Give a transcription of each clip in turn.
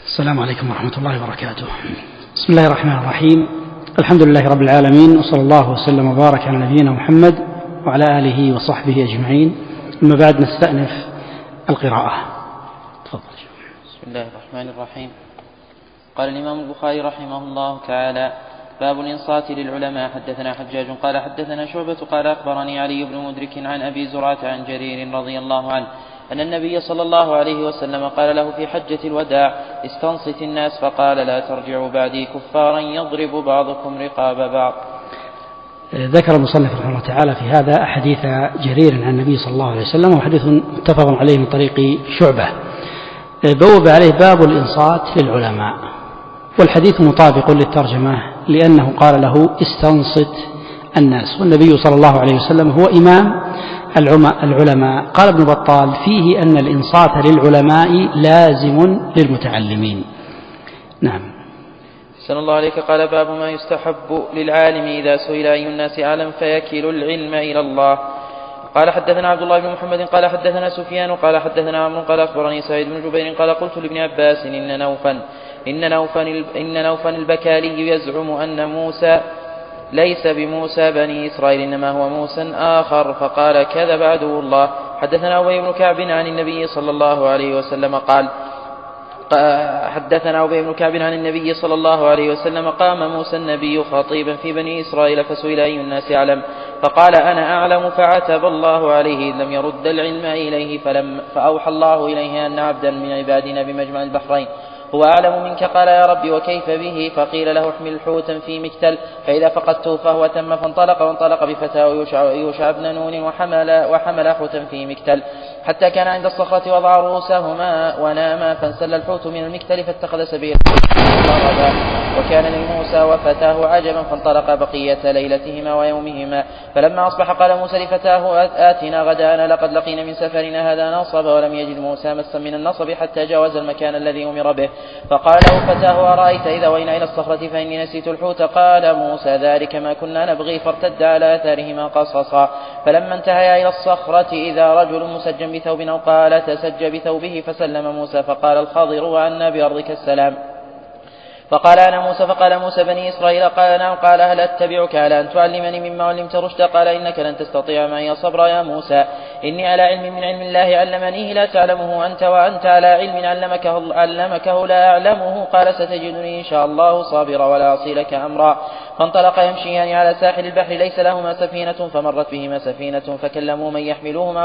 السلام عليكم ورحمة الله وبركاته. بسم الله الرحمن الرحيم. الحمد لله رب العالمين، وصلى الله وسلم وبارك على نبينا محمد وعلى آله وصحبه أجمعين. أما بعد نستأنف القراءة. تفضل. بسم الله الرحمن الرحيم. قال الإمام البخاري رحمه الله تعالى: باب الإنصات للعلماء. حدثنا حجاج قال حدثنا شعبة قال أخبرني علي بن مدرك عن أبي زرعة عن جرير رضي الله عنه أن النبي صلى الله عليه وسلم قال له في حجة الوداع: استنصت الناس، فقال: لا ترجعوا بعدي كفارا يضرب بعضكم رقاب بعض. ذكر المصنف رحمه الله تعالى في هذا حديث جرير عن النبي صلى الله عليه وسلم، وحديث متفق عليه من طريق شعبة. بوب عليه باب الإنصات للعلماء، والحديث مطابق للترجمة لأنه قال له: استنصت الناس، والنبي صلى الله عليه وسلم هو إمام العلماء. قال ابن بطال: فيه أن الإنصات للعلماء لازم للمتعلمين. نعم. أحسن الله عليك. قال: باب ما يستحب للعالم إذا سئل أي الناس أعلم فيكل العلم إلى الله. قال: حدثنا عبد الله بن محمد قال حدثنا سفيان قال حدثنا عمرو قال أخبرني سعيد بن جبير قال: قلت لابن عباس: إن نوفا البكالي يزعم أن موسى ليس بموسى بني إسرائيل إنما هو موسى آخر، فقال: كذب عدو الله. حدثنا أبي بن كعب عن النبي صلى الله عليه وسلم قال: حدثنا أبي بن كعب عن النبي صلى الله عليه وسلم: قام موسى النبي خطيبا في بني إسرائيل فسئل أي الناس أعلم، فقال: أنا أعلم، فعتب الله عليه لم يرد العلم إليه، فأوحى الله إليه أن عبدا من عبادنا بمجمع البحرين هو أعلم منك. قال: يا رب وكيف به؟ فقيل له: احمل حوتا في مكتل فإذا فقدته فهو تم. فانطلق بفتاه يوشع بن نون وحمل حوتا في مكتل حتى كان عند الصخرة وضع رؤوسهما وناما، فانسل الحوت من المكتل فاتخذ سبيلا ضربا. وكان لموسى وفتاه عجبا، فانطلق بقية ليلتهما ويومهما. فلما أصبح قال موسى لفتاه: آتنا غدانا لقد لقينا من سفرنا هذا نصب. ولم يجد موسى مسا من النصب حتى جاوز المكان الذي أمر به. فقال له فتاه: أرأيت إذا وينا إلى الصخرة فإني نسيت الحوت؟ قال موسى: ذلك ما كنا نبغي. فارتد على آثارهما قصصا. فلما انتهيا إلى الصخرة إذا رجل مسج بثوب أو قال تسج بثوبه، فسلم موسى. فقال الخضر: وعنا بأرضك السلام. فقال: أنا موسى. فقال موسى: بني إسرائيل. قال: نعم. قال: هل أتبعك على أن تعلمني مما علمت رشدا؟ قال: إنك لن تستطيع معي صبرا يا موسى، إني على علم من علم الله علمنيه لا تعلمه أنت، وأنت على علم علمكه لا أعلمه. قال: ستجدني إن شاء الله صابرا ولا أعصي لك أمرا. فانطلق يمشيان على ساحل البحر ليس لهما سفينة، فمرت بهما سفينة فكلموا من يحملوهما،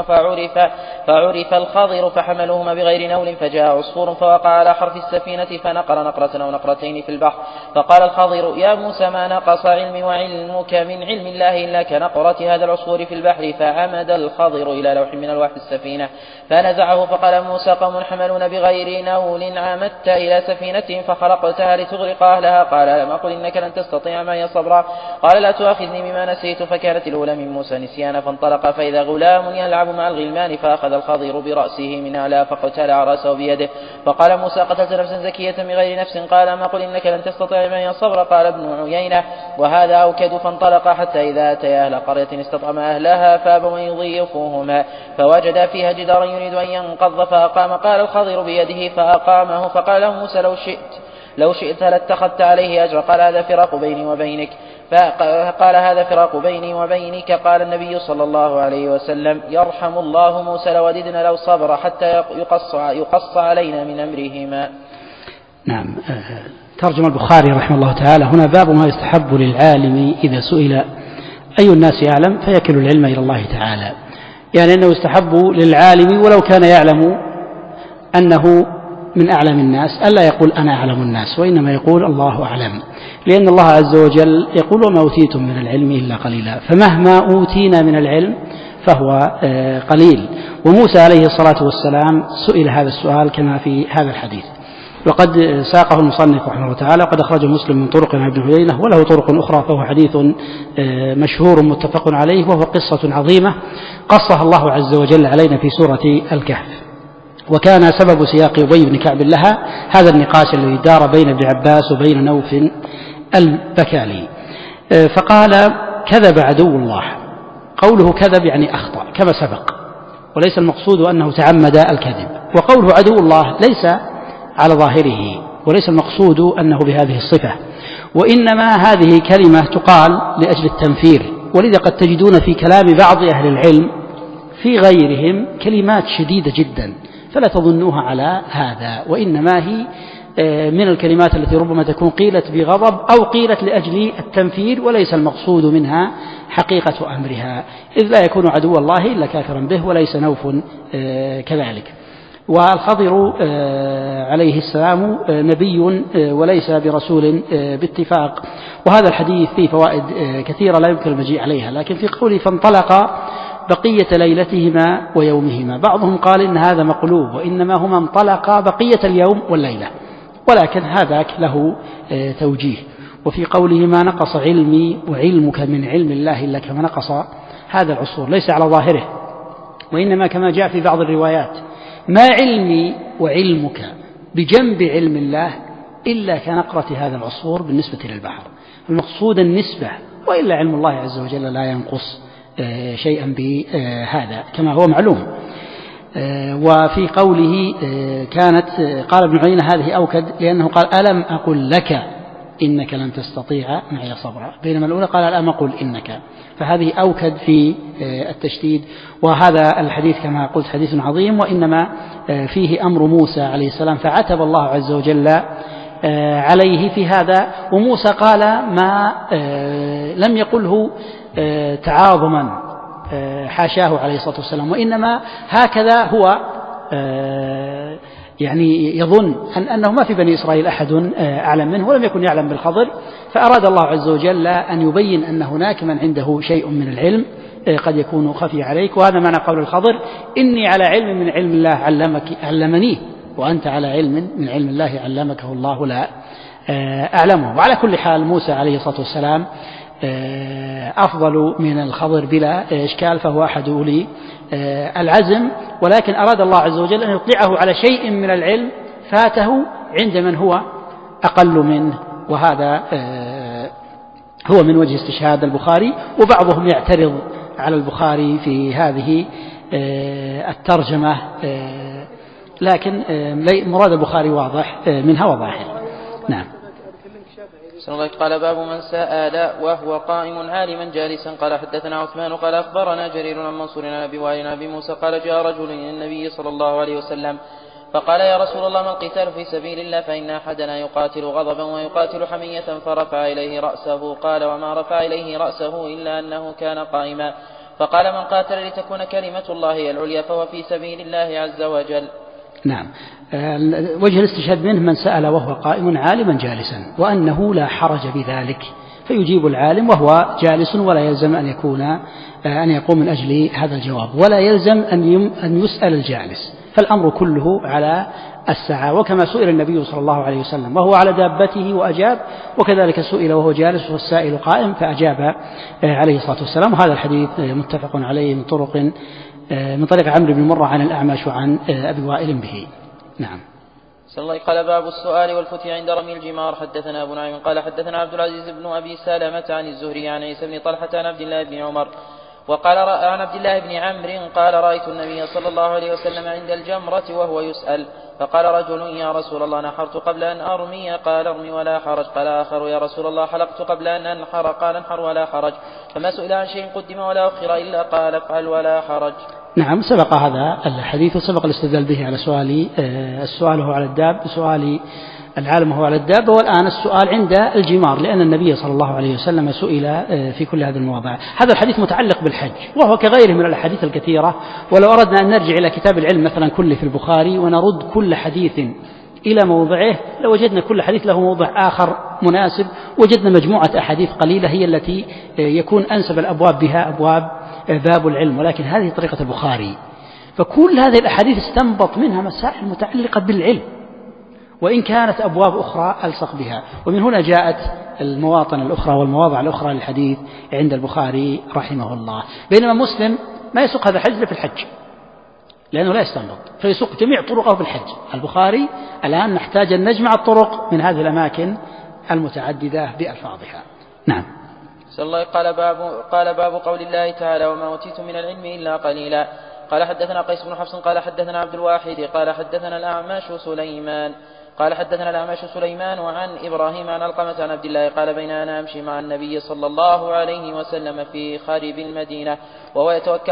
فعرف الخضر فحملوهما بغير نول. فجاء عصفور فوقع على حرف السفينة فنقر نقرة أو نقرتين في البحر. فقال الخضر: يا موسى، ما نقص علمي وعلمك من علم الله إلا كنقرة هذا العصفور في البحر. فعمد الخضر إلى لوح من ألواح السفينة فنزعه. فقال موسى: قوم حملون بغير نول عمدت إلى سفينتهم فخلقتها لتغرق أهلها. قال: ألم أقل إنك لن تستطيع معي صبرا؟ قال: لا تؤاخذني بما نسيت. فكانت الأولى من موسى نسيانا. فانطلق فإذا غلام يلعب مع الغلمان، فأخذ الخضر برأسه من أعلى فقتلع رأسه بيده. فقال موسى: قتلت نفسا زكية بغير نفس. قال: ما قل إنك لن تستطيع معي صبرا. قال ابن عيينة: وهذا أوكد. فانطلق حتى إذا أتيا أهل قرية استطعم أهلها فأبوا أن يضيفوهما، فوجد فيها جدارا يريد أن ينقض فأقام. قال الخضر بيده فأقامه. فقال له موسى: لو شئت لاتخذت عليه أجرا. قال: هذا فراق بيني وبينك. فقال: هذا فراق بيني وبينك. قال النبي صلى الله عليه وسلم: يرحم الله موسى، لوددنا لو صبر حتى يقص علينا من أمرهما. نعم. ترجم البخاري رحمه الله تعالى هنا: باب ما يستحب للعالم إذا سئل أي الناس أعلم فيكل العلم إلى الله تعالى، يعني أنه يستحب للعالم ولو كان يعلم أنه من أعلم الناس ألا يقول أنا أعلم الناس، وإنما يقول الله أعلم، لأن الله عز وجل يقول: وما أوتيتم من العلم إلا قليلا. فمهما أوتينا من العلم فهو قليل. وموسى عليه الصلاة والسلام سئل هذا السؤال كما في هذا الحديث، وقد ساقه المصنف رحمه الله تعالى، وقد أخرجه مسلم من طرق عن ابن عيينة وله طرق أخرى، فهو حديث مشهور متفق عليه، وهو قصة عظيمة قصها الله عز وجل علينا في سورة الكهف. وكان سبب سياق أبي بن كعب لها هذا النقاش الذي دار بين ابن عباس وبين نوف البكالي. فقال: كذب عدو الله. قوله كذب يعني أخطأ كما سبق، وليس المقصود أنه تعمد الكذب. وقوله عدو الله ليس على ظاهره، وليس المقصود أنه بهذه الصفة، وإنما هذه كلمة تقال لأجل التنفير، ولذا قد تجدون في كلام بعض أهل العلم في غيرهم كلمات شديدة جدا، فلا تظنوها على هذا، وإنما هي من الكلمات التي ربما تكون قيلت بغضب أو قيلت لأجل التنفير، وليس المقصود منها حقيقة أمرها، إذ لا يكون عدو الله إلا كافرا به، وليس نوف كذلك. والخضر عليه السلام نبي وليس برسول باتفاق، وهذا الحديث فيه فوائد كثيرة لا يمكن المجيء عليها، لكن في قوله فانطلق بقية ليلتهما ويومهما، بعضهم قال إن هذا مقلوب، وإنما هما انطلقا بقية اليوم والليلة، ولكن هذاك له توجيه. وفي قوله ما نقص علمي وعلمك من علم الله إلا كما نقص هذا العصور، ليس على ظاهره، وإنما كما جاء في بعض الروايات ما علمي وعلمك بجنب علم الله إلا كنقرة هذا العصفور بالنسبة للبحر، المقصود النسبة، وإلا علم الله عز وجل لا ينقص شيئا بهذا كما هو معلوم. وفي قوله كانت قال ابن عيينة هذه أوكد لأنه قال ألم أقل لك إنك لن تستطيع معي صبرا، بينما الأولى قال ألم أقل إنك، فهذه أوكد في التشديد. وهذا الحديث كما قلت حديث عظيم، وإنما فيه أمر موسى عليه السلام، فعتب الله عز وجل عليه في هذا، وموسى قال ما لم يقله تعاظما حاشاه عليه الصلاة والسلام، وإنما هكذا هو يعني يظن أنه ما في بني إسرائيل أحد أعلم منه، ولم يكن يعلم بالخضر، فأراد الله عز وجل أن يبين أن هناك من عنده شيء من العلم قد يكون خفي عليك، وهذا معنى قول الخضر إني على علم من علم الله علمنيه، وأنت على علم من علم الله علمكه الله لا أعلمه. وعلى كل حال موسى عليه الصلاة والسلام أفضل من الخضر بلا إشكال، فهو أحد أولي العزم، ولكن أراد الله عز وجل أن يطلعه على شيء من العلم فاته عند من هو أقل منه، وهذا هو من وجه استشهاد البخاري. وبعضهم يعترض على البخاري في هذه الترجمة، لكن مراد البخاري واضح منها وظاهر. نعم. قال باب من سأل وهو قائم عالما جالسا. قال حدثنا عثمان قال أخبرنا جرير عن منصور عن أبي وائل عن أبي موسى قال جاء رجل إلى النبي صلى الله عليه وسلم فقال يا رسول الله ما القتال في سبيل الله فإن أحدنا يقاتل غضبا ويقاتل حمية، فرفع إليه رأسه. قال وما رفع إليه رأسه إلا أنه كان قائما. فقال من قاتل لتكون كلمة الله العليا فهو في سبيل الله عز وجل. نعم. وجه الاستشهاد منه من سأل وهو قائم عالما جالسا، وأنه لا حرج بذلك، فيجيب العالم وهو جالس، ولا يلزم أن يقوم من أجل هذا الجواب، ولا يلزم أن يسأل الجالس، فالأمر كله على السعة. وكما سئل النبي صلى الله عليه وسلم وهو على دابته وأجاب، وكذلك سئل وهو جالس والسائل قائم فأجاب عليه الصلاة والسلام. وهذا الحديث متفق عليه من طريق عمرو بن مرة عن الأعمش وعن أبي وائل به. نعم. قال باب السؤال والفتي عند رمي الجمار. حدثنا أبو نعيم قال حدثنا عبد العزيز بن أبي سلمة عن الزهري عن عيسى بن طلحة عن عبد الله بن عمر وقال عن عبد الله بن عمرو قال رأيت النبي صلى الله عليه وسلم عند الجمرة وهو يسأل، فقال رجل يا رسول الله نحرت قبل أن أرمي، قال ارمي ولا حرج. قال آخر يا رسول الله حلقت قبل أن أنحر، قال انحر ولا حرج. فما سئل عن شيء قدم ولا أخر إلا قال افعل ولا حرج. نعم. سبق هذا الحديث وسبق الاستدلال به على السؤال هو على الداب، سؤال العالم هو على الدابة، والآن السؤال عند الجمار، لأن النبي صلى الله عليه وسلم سئل في كل هذه المواضع. هذا الحديث متعلق بالحج، وهو كغيره من الأحاديث الكثيرة، ولو أردنا أن نرجع إلى كتاب العلم مثلا كله في البخاري ونرد كل حديث إلى موضعه لوجدنا كل حديث له موضع آخر مناسب، وجدنا مجموعة أحاديث قليلة هي التي يكون أنسب الأبواب بها باب العلم، ولكن هذه طريقة البخاري، فكل هذه الأحاديث استنبط منها مسائل متعلقة بالعلم، وإن كانت أبواب أخرى ألصق بها. ومن هنا جاءت المواطن الأخرى والمواضع الأخرى للحديث عند البخاري رحمه الله، بينما مسلم ما يسوق هذا الحديث في الحج لأنه لا يستنبط، فيسوق جميع طرقه في الحج. البخاري الآن نحتاج أن نجمع الطرق من هذه الأماكن المتعددة بألفاظها. نعم. قال باب قول الله تعالى وما أوتيتم من العلم إلا قليلا. قال حدثنا قيس بن حفص قال حدثنا عبد الواحد قال حدثنا الأعمش سليمان قال حدثنا الأعمش سليمان وعن إبراهيم عن علقمة عن عبد الله قال بين أنا أمشي مع النبي صلى الله عليه وسلم في خارب المدينة وهو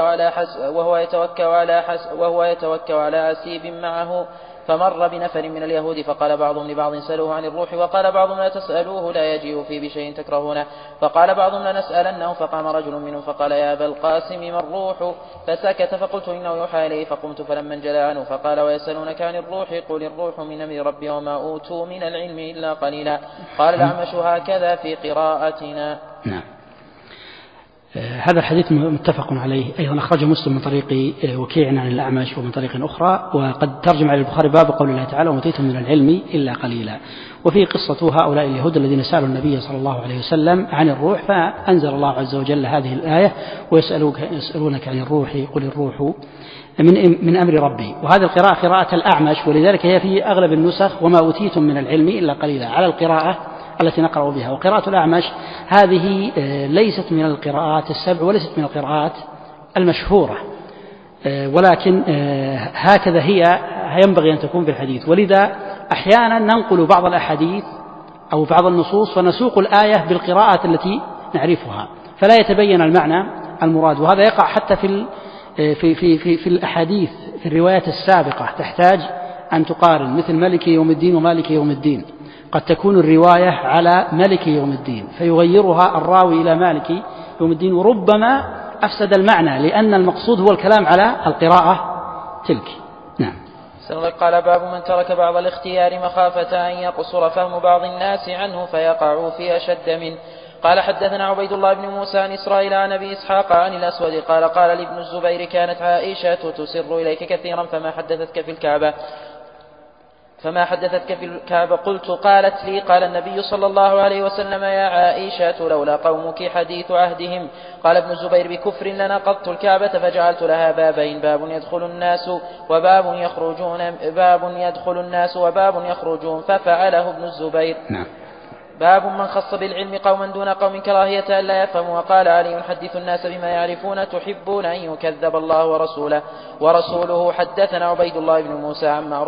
يتوكأ على أسيب معه، فمر بنفر من اليهود فقال بعضهم لبعض سألوه عن الروح، وقال بعضهم لا تسألوه لا يجيء فيه بشيء تكرهونه، فقال بعضهم لنسألنه، فقام رجل منهم فقال يا أبا القاسم ما الروح؟ فسكت، فقلت إنه يوحى إليه، فقمت فلما انجلى عنه فقال ويسألونك عن الروح قل الروح من أمر ربي وما أوتوا من العلم إلا قليلا. قال الأعمش هكذا في قراءتنا. نعم. هذا الحديث متفق عليه، أيضا أخرجه مسلم من طريق وكيع عن الأعمش ومن طريق أخرى، وقد ترجم على البخاري باب قول الله تعالى وما أوتيتم من العلم إلا قليلا. وفي قصة هؤلاء اليهود الذين سألوا النبي صلى الله عليه وسلم عن الروح، فأنزل الله عز وجل هذه الآية ويسألونك عن الروح قل الروح من أمر ربي. وهذه القراءة قراءة الأعمش، ولذلك هي في أغلب النسخ وما أوتيتم من العلم إلا قليلا على القراءة التي نقرأ بها. وقراءة الأعمش هذه ليست من القراءات السبع وليست من القراءات المشهورة، ولكن هكذا هي ينبغي أن تكون في الحديث. ولذا أحيانا ننقل بعض الأحاديث أو بعض النصوص ونسوق الآية بالقراءات التي نعرفها فلا يتبين المعنى المراد، وهذا يقع حتى في الأحاديث في الروايات السابقة، تحتاج أن تقارن، مثل مالك يوم الدين ومالك يوم الدين، قد تكون الرواية على مالك يوم الدين فيغيرها الراوي إلى مالك يوم الدين، وربما أفسد المعنى لأن المقصود هو الكلام على القراءة تلك. نعم. قال باب من ترك بعض الاختيار مخافة أن يقصر فهم بعض الناس عنه فيقعوا في أشد منه. قال حدثنا عبيد الله بن موسى عن إسرائيل عن أبي إسحاق عن الأسود قال لابن الزبير كانت عائشة تسر إليك كثيرا فما حدثتك في الكعبة قلت قالت لي قال النبي صلى الله عليه وسلم يا عائشة لولا قومك حديث عهدهم. قال ابن الزبير بكفر لنقضت الكعبة فجعلت لها بابين، باب يدخل الناس وباب يخرجون ففعله ابن الزبير. نعم. باب من خص بالعلم قوما دون قوم كراهية أن لا يفهموا. وقال علي حدث الناس بما يعرفون تحبون أن يكذب الله ورسوله. حدثنا عبيد الله بن موسى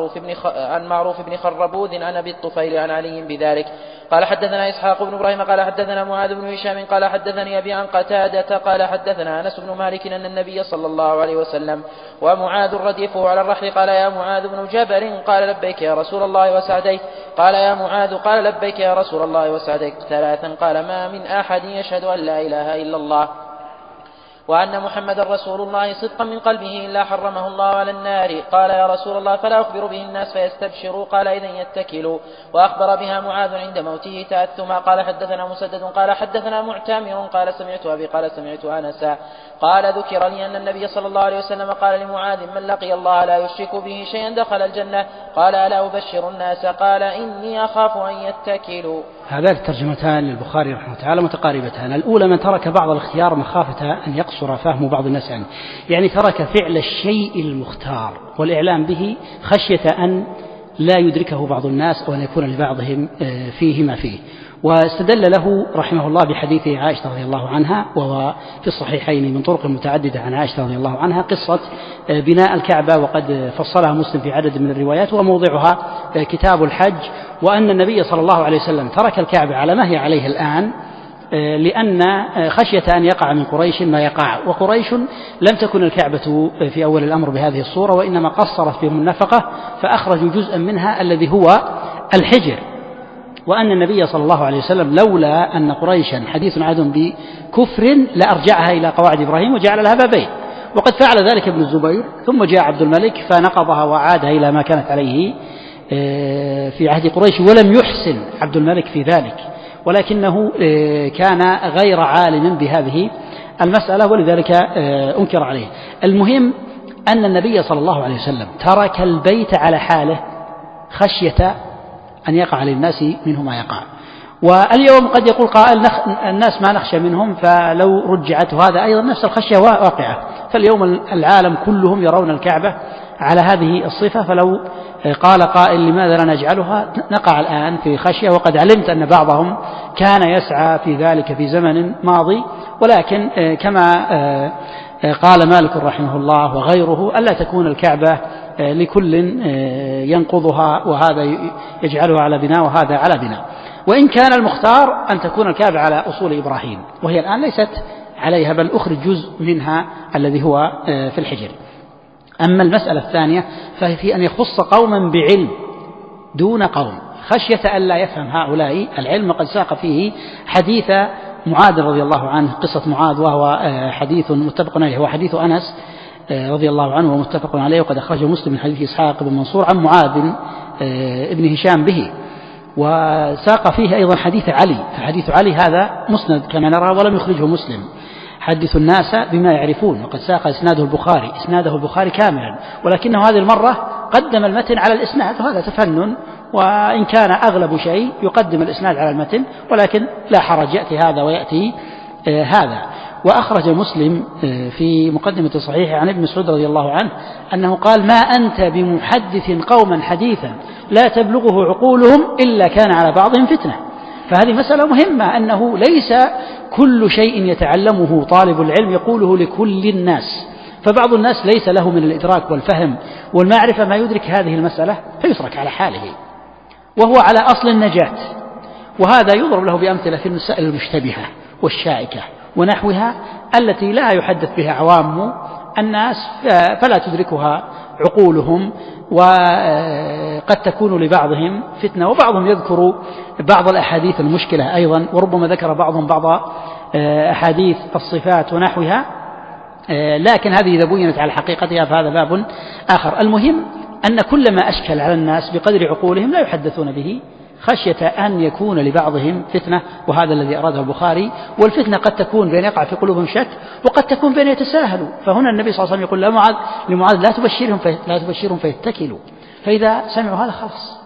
عن معروف بن خربوذ عن أبي الطفيل عن علي بذلك. قال حدثنا إسحاق بن إبراهيم قال حدثنا معاذ بن هشام قال حدثني أبي عن قتادة قال حدثنا أنس بن مالك أن النبي صلى الله عليه وسلم ومعاذ رديفه على الرحل قال يا معاذ بن جبل قال لبيك يا رسول الله وسعديك قال يا معاذ قال لبيك يا رسول الله وسعديك ثلاثا قال ما من أحد يشهد أن لا إله إلا الله وأن محمد رسول الله صدقا من قلبه إلا حرمه الله على النار. قال يا رسول الله فلا أخبر به الناس فيستبشروا قال إذن يتكلوا. وأخبر بها معاذ عند موته تأثما. قال حدثنا مسدد قال حدثنا معتمر قال سمعت أبي قال سمعت أنسا قال ذكر لي أن النبي صلى الله عليه وسلم قال لمعاذ من لقي الله لا يشرك به شيئا دخل الجنة. قال ألا أبشر الناس قال إني أخاف أن يتكلوا. هذان الترجمتان للبخاري رحمه الله تعالى متقاربتان. الأولى من ترك بعض الاختيار مخافة أن يقصر فهم بعض الناس عنه، يعني ترك فعل الشيء المختار والإعلام به خشية أن لا يدركه بعض الناس أو أن يكون لبعضهم فيه ما فيه. واستدل له رحمه الله بحديث عائشة رضي الله عنها وهو في الصحيحين من طرق متعددة عن عائشة رضي الله عنها قصة بناء الكعبة، وقد فصلها مسلم في عدد من الروايات وموضعها كتاب الحج، وأن النبي صلى الله عليه وسلم ترك الكعبة على ما هي عليه الآن لأن خشية أن يقع من قريش ما يقع، وقريش لم تكن الكعبة في أول الأمر بهذه الصورة وإنما قصرت فيهم النفقة فأخرجوا جزءا منها الذي هو الحجر، وأن النبي صلى الله عليه وسلم لولا أن قريشا حديث عهد بكفر لأرجعها إلى قواعد إبراهيم وجعل لها بابين، وقد فعل ذلك ابن الزبير ثم جاء عبد الملك فنقضها وعادها إلى ما كانت عليه في عهد قريش، ولم يحسن عبد الملك في ذلك ولكنه كان غير عالم بهذه المسألة ولذلك أنكر عليه. المهم أن النبي صلى الله عليه وسلم ترك البيت على حاله خشية أن يقع للناس منه ما يقع. واليوم قد يقول قائل الناس ما نخشى منهم، فلو رجعت هذا أيضا نفس الخشية واقعة، فاليوم العالم كلهم يرون الكعبة على هذه الصفة، فلو قال قائل لماذا لا نجعلها نقع الآن في خشية، وقد علمت أن بعضهم كان يسعى في ذلك في زمن ماضي، ولكن كما قال مالك رحمه الله وغيره ألا تكون الكعبة لكل ينقضها، وهذا يجعلها على بناء وهذا على بناء، وإن كان المختار أن تكون الكعبة على أصول إبراهيم، وهي الآن ليست عليها بل أخرج جزء منها الذي هو في الحجر. أما المسألة الثانية فهي في أن يخص قوما بعلم دون قوم خشية ألا يفهم هؤلاء العلم، وقد ساق فيه حديث معاذ رضي الله عنه، قصة معاذ، وهو حديث متفق عليه، هو حديث أنس رضي الله عنه ومتفق عليه، وقد أخرجه مسلم من حديث إسحاق بن منصور عن معاذ ابن هشام به، وساق فيه أيضا حديث علي، فحديث علي هذا مسند كما نرى ولم يخرجه مسلم، حدث الناس بما يعرفون، وقد ساق إسناده البخاري كاملا، ولكنه هذه المرة قدم المتن على الإسناد، وهذا تفنن، وإن كان أغلب شيء يقدم الإسناد على المتن، ولكن لا حرج، يأتي هذا ويأتي هذا. وأخرج مسلم في مقدمة صحيحه عن ابن مسعود رضي الله عنه أنه قال: ما أنت بمحدث قوما حديثا لا تبلغه عقولهم إلا كان على بعضهم فتنة. فهذه مسألة مهمة، أنه ليس كل شيء يتعلمه طالب العلم يقوله لكل الناس، فبعض الناس ليس له من الإدراك والفهم والمعرفة ما يدرك هذه المسألة فيترك على حاله وهو على أصل النجاة، وهذا يضرب له بأمثلة في المسائل المشتبهة والشائكة ونحوها التي لا يحدث بها عوام الناس فلا تدركها عقولهم، وقد تكون لبعضهم فتنة، وبعضهم يذكر بعض الأحاديث المشكلة أيضا، وربما ذكر بعضهم بعض أحاديث الصفات ونحوها، لكن هذه إذا بينت على حقيقتها فهذا باب آخر. المهم أن كل ما أشكل على الناس بقدر عقولهم لا يحدثون به خشية أن يكون لبعضهم فتنة، وهذا الذي أراده البخاري. والفتنة قد تكون بأن يقع في قلوبهم شك، وقد تكون بأن يتساهلوا، فهنا النبي صلى الله عليه وسلم يقول لمعاذ لا تبشرهم فيتكلوا، فإذا سمعوا هذا خلاص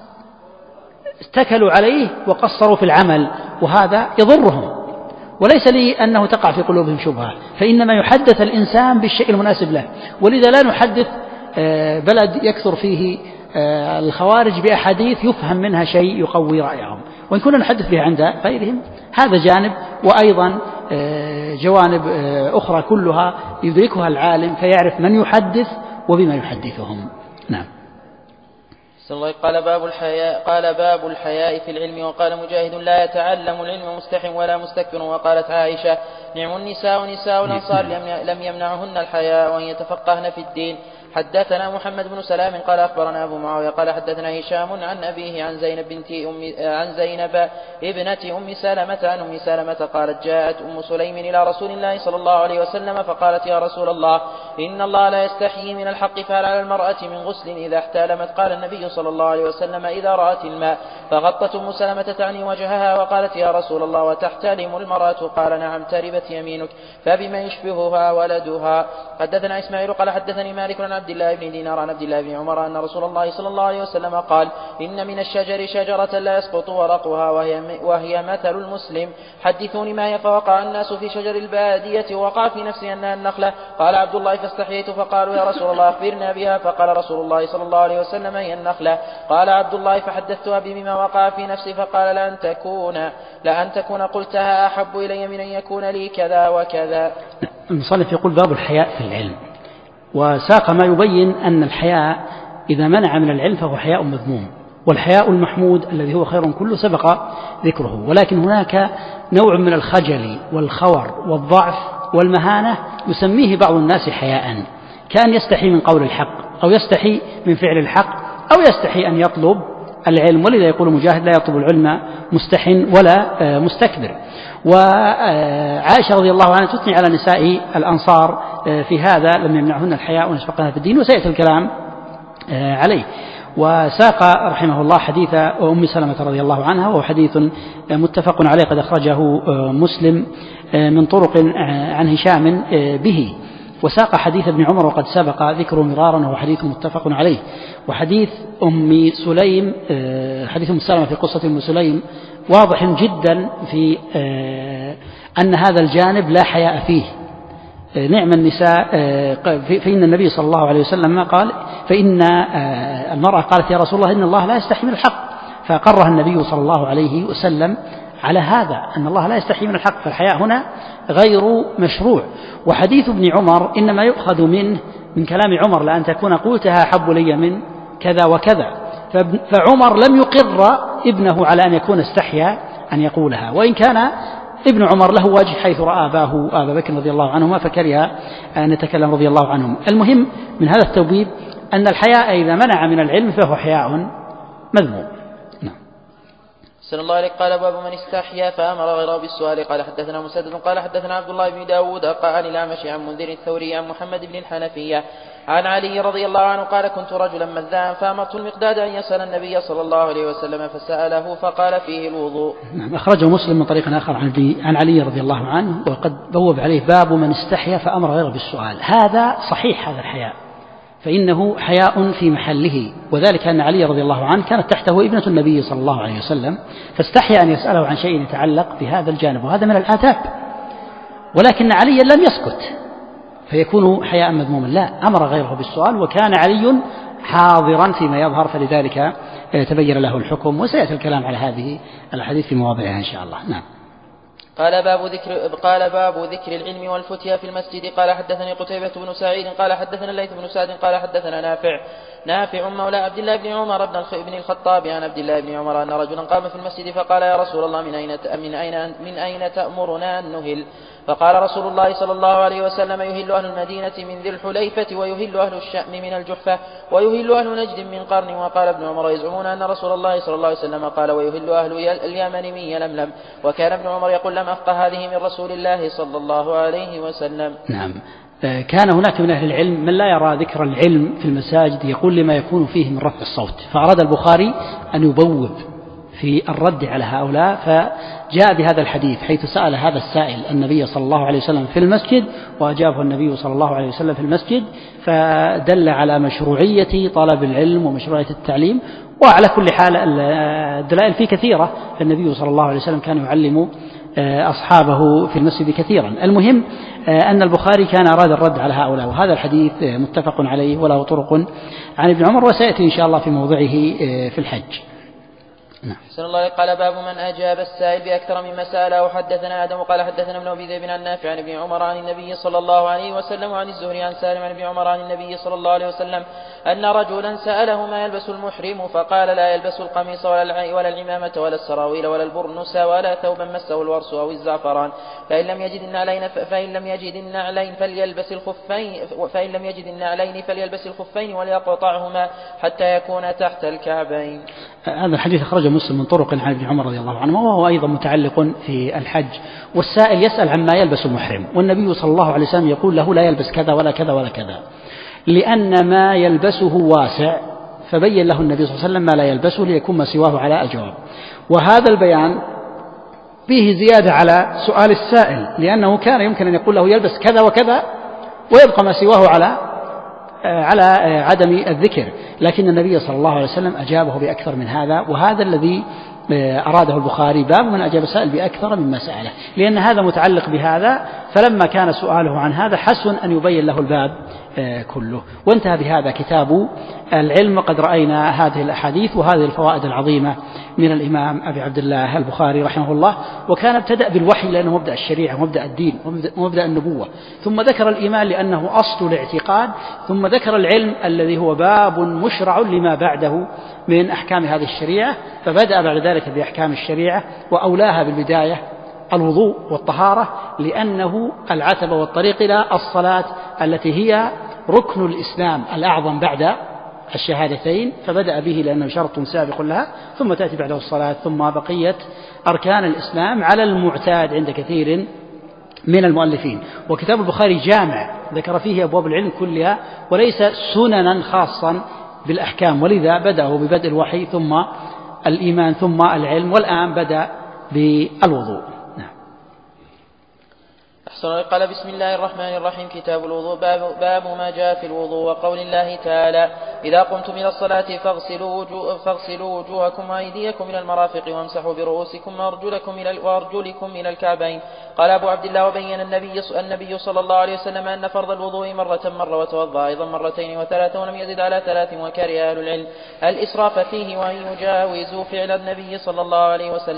اتكلوا عليه وقصروا في العمل، وهذا يضرهم، وليس لي أنه تقع في قلوبهم شبهة، فإنما يحدث الإنسان بالشيء المناسب له. ولذا لا نحدث بلد يكثر فيه الخوارج بأحاديث يفهم منها شيء يقوي رأيهم، وإن كنا نحدث بها عند غيرهم هذا جانب، وأيضا جوانب أخرى كلها يدركها العالم فيعرف من يحدث وبما يحدثهم. نعم. قال باب الحياء في العلم. وقال مجاهد: لا يتعلم العلم مستحم ولا مستكبر. وقالت عائشة: نعم النساء نساء الأنصار لم يمنعهن الحياء وأن يتفقهن في الدين. حدثنا محمد بن سلام قال أخبرنا أبو معاوية قال حدثنا هشام عن أبيه عن زينب ابنة أم سلمة عن أم سلمة قالت: جاءت أم سليم إلى رسول الله صلى الله عليه وسلم فقالت: يا رسول الله، إن الله لا يستحيي من الحق، فهل على المرأة من غسل إذا احتالمت؟ قال النبي صلى الله عليه وسلم: إذا رأت الماء. فغطت أم سلمة تعني وجهها وقالت: يا رسول الله، وتحتلم المرأة؟ قال: نعم، تربت يمينك. فبما يشبهها ولدها. حدثنا إسماعيل قال حدثني مالك عن عبد الله بن دينار عن عبد الله بن عمر أن رسول الله صلى الله عليه وسلم قال: إن من الشجر شجرة لا يسقط ورقها وهي مثل المسلم. حدثوني ما هي. فوقع الناس في شجر البادية ووقع في نفسي أنها النخلة. قال عبد الله: فاستحييت فقالوا: يا رسول الله، أخبرنا بها. فقال رسول الله صلى الله عليه وسلم: هي النخلة. قال عبد الله: فحدثتها بما وقع في نفسي، فقال: لأن تكون قلتها أحب إلي من أن يكون لي كذا وكذا. المصنف يقول: باب الحياء في العلم، وساق ما يبين أن الحياء إذا منع من العلم فهو حياء مذموم، والحياء المحمود الذي هو خير كله سبق ذكره، ولكن هناك نوع من الخجل والخور والضعف والمهانة يسميه بعض الناس حياء، كان يستحي من قول الحق أو يستحي من فعل الحق أو يستحي أن يطلب العلم. ولذا يقول مجاهد: لا يطلب العلم مستحن ولا مستكبر. وعائشة رضي الله عنها تثني على نساء الأنصار في هذا: لم يمنعهن الحياء ونشفقن في الدين، وسيأتي الكلام عليه. وساق رحمه الله حديث أم سلمة رضي الله عنها، وهو حديث متفق عليه قد أخرجه مسلم من طرق عن هشام به. وساق حديث ابن عمر وقد سبق ذكره مرارا، وهو حديث متفق عليه. وحديث أم سليم، حديث أم سلمة في قصة أم سليم واضح جدا في أن هذا الجانب لا حياء فيه. نعم النساء، فإن النبي صلى الله عليه وسلم قال: فإن المرأة قالت: يا رسول الله، إن الله لا يستحي من الحق، فأقرها النبي صلى الله عليه وسلم على هذا أن الله لا يستحي من الحق، فالحياء هنا غير مشروع. وحديث ابن عمر إنما يؤخذ منه من كلام عمر لأن تكون قلتها أحب لي من كذا وكذا، فعمر لم يقر ابنه على أن يكون استحيا أن يقولها، وإن كان ابن عمر له وجه حيث رأى أبا بكر رضي الله عنهما فكره أن يتكلم رضي الله عنهم. المهم من هذا التوبيب أن الحياء إذا منع من العلم فهو حياء مذموم. صلى الله عليه. قال باب من استحيا فأمر غيره بالسؤال. قال حدثنا مسدد قال حدثنا عبد الله بن داود عن الأعمش عن منذر الثوري عن محمد بن الحنفية عن علي رضي الله عنه قال كنت رجلا مذاعا فأمرت المقداد أن يسأل النبي صلى الله عليه وسلم فسأله فقال فيه الوضوء. أخرجه مسلم من طريق آخر عن علي رضي الله عنه وقد بوب عليه باب من استحيا فأمر غيره بالسؤال. هذا صحيح، هذا الحياء فإنه حياء في محله، وذلك أن علي رضي الله عنه كانت تحته ابنة النبي صلى الله عليه وسلم فاستحيا أن يسأله عن شيء يتعلق بهذا الجانب، وهذا من الآداب، ولكن عليا لم يسكت فيكون حياء مذموما، لا، أمر غيره بالسؤال وكان علي حاضرا فيما يظهر، فلذلك تبين له الحكم، وسيأتي الكلام على هذه الحديث في مواضعها إن شاء الله. نعم. قال باب ذكر العلم والفتيا في المسجد. قال حدثني قتيبة بن سعيد قال حدثنا الليث بن سعد قال حدثنا نافع مولى عبد الله بن عمر بن الخطاب عن عبد الله بن عمر أن رجلا قام في المسجد فقال يا رسول الله من أين تأمرنا أن نهل؟ فقال رسول الله صلى الله عليه وسلم يهل أهل المدينة من ذي الحليفة ويهل أهل الشأم من الجحفة ويهل أهل نجد من قرن. وقال ابن عمر يزعمون أن رسول الله صلى الله عليه وسلم قال ويهل أهل اليمن من يلملم. وكان ابن عمر يقول لم أفقه هذه من رسول الله صلى الله عليه وسلم. نعم. كان هناك من أهل العلم من لا يرى ذكر العلم في المساجد يقول لما يكون فيه من رفع الصوت، فأراد البخاري أن يبوب في الرد على هؤلاء، فجاء بهذا الحديث حيث سأل هذا السائل النبي صلى الله عليه وسلم في المسجد وأجابه النبي صلى الله عليه وسلم في المسجد، فدل على مشروعية طلب العلم ومشروعية التعليم. وعلى كل حال الدلائل فيه كثيرة، فالنبي صلى الله عليه وسلم كان يعلم أصحابه في المسجد كثيرا. المهم أن البخاري كان أراد الرد على هؤلاء، وهذا الحديث متفق عليه وله طرق عن ابن عمر، وسيأتي إن شاء الله في موضعه في الحج. أحسن الله. قال باب من أجاب السائل بأكثر مما سأله. حدثنا آدم قال حدثنا ابن أبي ذئب عن نافع عن ابن عمر عن النبي صلى الله عليه وسلم وعن الزهري عن سالم عن ابن عمر عن النبي صلى الله عليه وسلم أن رجلا سأله ما يلبس المحرم فقال لا يلبس القميص ولا العمامة ولا السراويل ولا البرنس ولا ثوبا مسه الورس أو الزعفران، فإن لم يجد النعلين فليلبس الخفين وليقطعهما حتى يكون تحت الكعبين. هذا الحديث أخرجه مسلم من طرق عن ابن عمر رضي الله عنه، وهو أيضا متعلق في الحج. والسائل يسأل عما يلبس المحرم، والنبي صلى الله عليه وسلم يقول له لا يلبس كذا ولا كذا ولا كذا، لأن ما يلبسه واسع، فبين له النبي صلى الله عليه وسلم ما لا يلبسه ليكون ما سواه على الجواب. وهذا البيان فيه زيادة على سؤال السائل، لأنه كان يمكن أن يقول له يلبس كذا وكذا ويبقى ما سواه على عدم الذكر، لكن النبي صلى الله عليه وسلم أجابه بأكثر من هذا، وهذا الذي أراده البخاري باب من أجاب سائل بأكثر مما سأله، لأن هذا متعلق بهذا، فلما كان سؤاله عن هذا حسن أن يبين له الباب كله. وانتهى بهذا كتاب العلم، وقد رأينا هذه الأحاديث وهذه الفوائد العظيمة من الإمام أبي عبد الله البخاري رحمه الله. وكان ابتدأ بالوحي لأنه مبدأ الشريعة ومبدأ الدين ومبدأ النبوة، ثم ذكر الإيمان لأنه أصل الاعتقاد، ثم ذكر العلم الذي هو باب مشرع لما بعده من أحكام هذه الشريعة، فبدأ بعد ذلك بأحكام الشريعة وأولاها بالبداية الوضوء والطهارة، لأنه العتبة والطريق إلى الصلاة التي هي ركن الإسلام الأعظم بعد الشهادتين، فبدأ به لأنه شرط سابق لها، ثم تأتي بعده الصلاة، ثم بقية أركان الإسلام على المعتاد عند كثير من المؤلفين. وكتاب البخاري جامع ذكر فيه أبواب العلم كلها وليس سننا خاصا بالأحكام، ولذا بدأه ببدء الوحي ثم الإيمان ثم العلم، والآن بدأ بالوضوء. قال بسم الله الرحمن الرحيم. كتاب الوضوء. باب ما جاء في الوضوء وقول الله تعالى إذا قمتم إلى الصلاة فاغسلوا وجوهكم وأيديكم إلى المرافق وامسحوا برؤوسكم وأرجلكم إلى الكعبين. قال أبو عبد الله وبين النبي صلى الله عليه وسلم أن فرض الوضوء مرة وتوضأ أيضا مرتين وثلاثة ولم يزد على 3، وكره أهل العلم الإسراف فيه وأن يجاوزوا فعل النبي صلى الله عليه وسلم.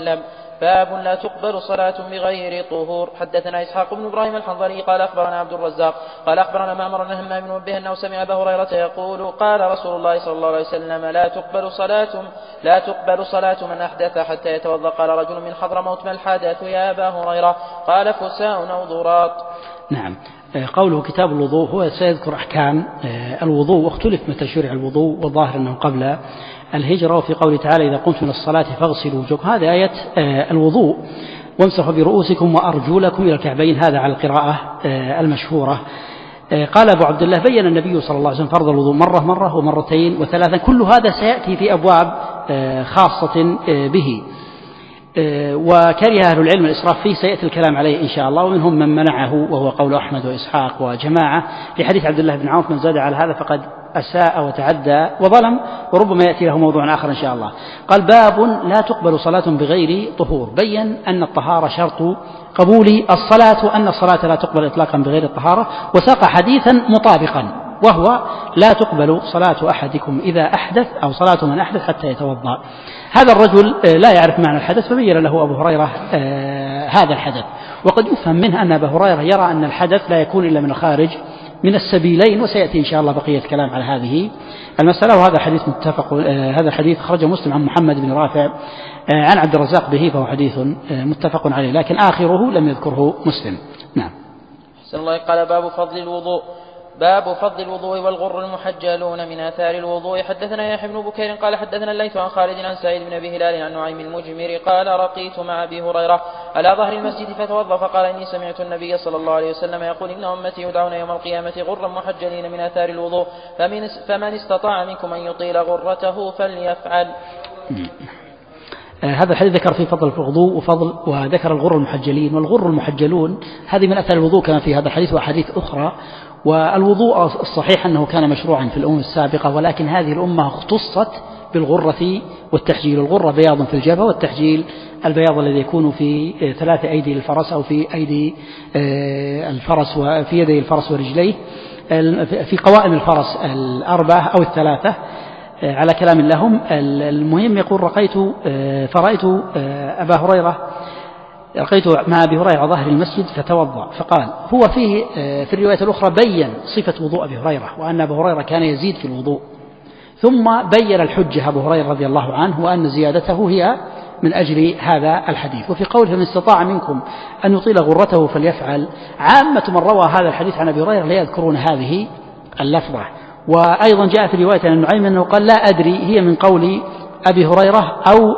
باب لا تقبل صلاة بغير طهور. حدثنا إسحاق بن إبراهيم الحنظلي قال أخبرنا عبد الرزاق قال أخبرنا معمر بن همام بن منبه أنه سمع أبا هريرة يقول قال رسول الله صلى الله عليه وسلم لا تقبل صلاة من أحدث حتى يتوضأ. قال رجل من حضرموت: ما الحدث يا أبا هريرة؟ قال: فساء أو ضراط. نعم. قوله كتاب الوضوء هو سيذكر أحكام الوضوء، واختلف متى شرع الوضوء، والظاهر أنه قبل الهجرة. وفي قوله تعالى: إذا قمتم من الصلاة فاغسلوا وجوهكم، هذه آية الوضوء، وامسحوا برؤوسكم وأرجلكم إلى الكعبين، هذا على القراءة المشهورة. قال أبو عبد الله: بين النبي صلى الله عليه وسلم فرض الوضوء مرة ومرتين وثلاثا، كل هذا سيأتي في أبواب خاصة به، وكره أهل العلم الإسراف فيه، سيأتي الكلام عليه إن شاء الله، ومنهم من منعه وهو قول أحمد وإسحاق وجماعة، لحديث عبد الله بن عوف: من زاد على هذا فقد أساء وتعدى وظلم، وربما يأتي له موضوع آخر إن شاء الله. قال: باب لا تقبل صلاة بغير طهور. بين أن الطهارة شرط قبول الصلاة، وأن الصلاة لا تقبل إطلاقا بغير الطهارة، وساق حديثا مطابقا، وهو: لا تقبل صلاة أحدكم إذا أحدث، أو صلاة من أحدث حتى يتوضأ. هذا الرجل لا يعرف معنى الحدث، فبين له أبو هريرة هذا الحدث. وقد يفهم منه أن أبا هريرة يرى أن الحدث لا يكون إلا من الخارج من السبيلين، وسيأتي إن شاء الله بقية كلام على هذه المسألة. وهذا حديث متفق، هذا الحديث خرج مسلم عن محمد بن رافع عن عبد الرزاق به، فهو حديث متفق عليه، لكن آخره لم يذكره مسلم. نعم. أحسن الله. قال: باب فضل الوضوء والغر المحجلون من آثار الوضوء. حدثنا يحيى بن بكير قال حدثنا الليث عن خالد عن سعيد بن أبي هلال عن نعيم المجمر قال: رقيت مع أبي هريرة على ظهر المسجد فتوضأ، فقال: إني سمعت النبي صلى الله عليه وسلم يقول: إن أمتي يدعون يوم القيامة غرا محجلين من آثار الوضوء، فمن استطاع منكم أن يطيل غرته فليفعل. هذا الحديث ذكر فيه فضل الوضوء وذكر الغر المحجلين، والغر المحجلون هذه من أثار الوضوء كما في هذا الحديث وأحاديث أخرى. والوضوء الصحيح أنه كان مشروعا في الأمم السابقة، ولكن هذه الأمة اختصت بالغرة والتحجيل. الغرة بياض في الجبهة، والتحجيل البياض الذي يكون في 3 أيدي الفرس، أو في أيدي الفرس، وفي يدي الفرس ورجليه، في قوائم الفرس 4 أو 3 على كلام لهم. المهم يقول: فرأيت أبا هريرة، لقيت مع أبي هريرة ظهر المسجد فتوضأ، فقال. هو فيه في الرواية الأخرى بين صفة وضوء أبي هريرة، وأن أبا هريرة كان يزيد في الوضوء، ثم بين الحجة أبو هريرة رضي الله عنه، وأن زيادته هي من أجل هذا الحديث. وفي قوله: من استطاع منكم أن يطيل غرته فليفعل، عامة من روى هذا الحديث عن أبي هريرة لا يذكرون هذه اللفظة. وأيضا جاء في رواية عن النعيم أنه قال: لا أدري هي من قول أبي هريرة أو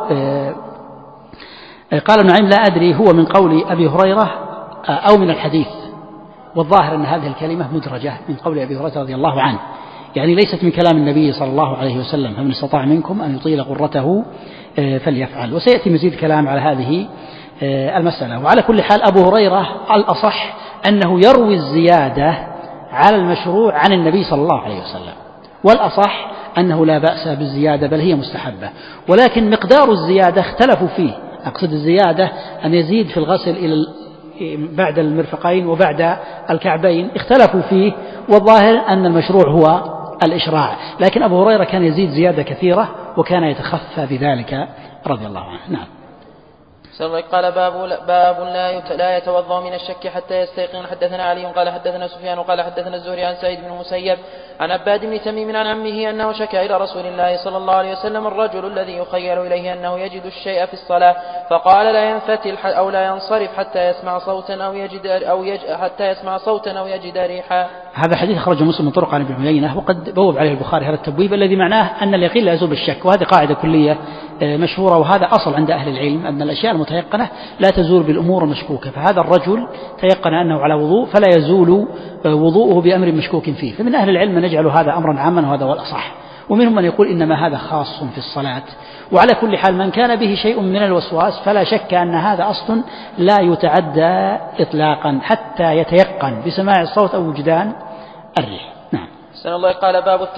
قال النعيم: لا أدري هو من قول أبي هريرة أو من الحديث. والظاهر أن هذه الكلمة مدرجة من قول أبي هريرة رضي الله عنه، يعني ليست من كلام النبي صلى الله عليه وسلم: فمن استطاع منكم أن يطيل غرته فليفعل. وسيأتي مزيد كلام على هذه المسألة. وعلى كل حال أبو هريرة الأصح أنه يروي الزيادة على المشروع عن النبي صلى الله عليه وسلم، والأصح أنه لا بأس بالزيادة، بل هي مستحبة. ولكن مقدار الزيادة اختلفوا فيه. أقصد الزيادة أن يزيد في الغسل إلى بعد المرفقين وبعد الكعبين، اختلفوا فيه، والظاهر أن المشروع هو الإشراع، لكن أبو هريرة كان يزيد زيادة كثيرة وكان يتخفى بذلك رضي الله عنه. نعم. قال: باب لا يتوضأ من الشك حتى يستيقن. حدثنا علي قال حدثنا سفيان قال حدثنا الزهري عن سعيد بن المسيب عن عباد بن تميم عن عمه أنه شكى إلى رسول الله صلى الله عليه وسلم الرجل الذي يخيل إليه أنه يجد الشيء في الصلاة، فقال: لا ينفتل أو لا ينصرف حتى يسمع صوتا أو يجد ريحا. هذا حديث خرج مسلم من طرق عن ابن عيينة، وقد بوب عليه البخاري هذا التبويب الذي معناه أن اليقين لا يزول بالشك، وهذه قاعدة كلية مشهورة، وهذا أصل عند أهل العلم أن الأشياء المتيقنة لا تزول بالأمور المشكوكة. فهذا الرجل تيقن أنه على وضوء فلا يزول وضوءه بأمر مشكوك فيه. فمن أهل العلم من يجعل هذا أمرا عاما، وهذا هو الأصح، ومنهم من يقول إنما هذا خاص في الصلاة. وعلى كل حال من كان به شيء من الوسواس فلا شك أن هذا أصل لا يتعدى إطلاقا حتى يتيقن بسماع الصوت أو وجدان الريح. نعم. الله. قال: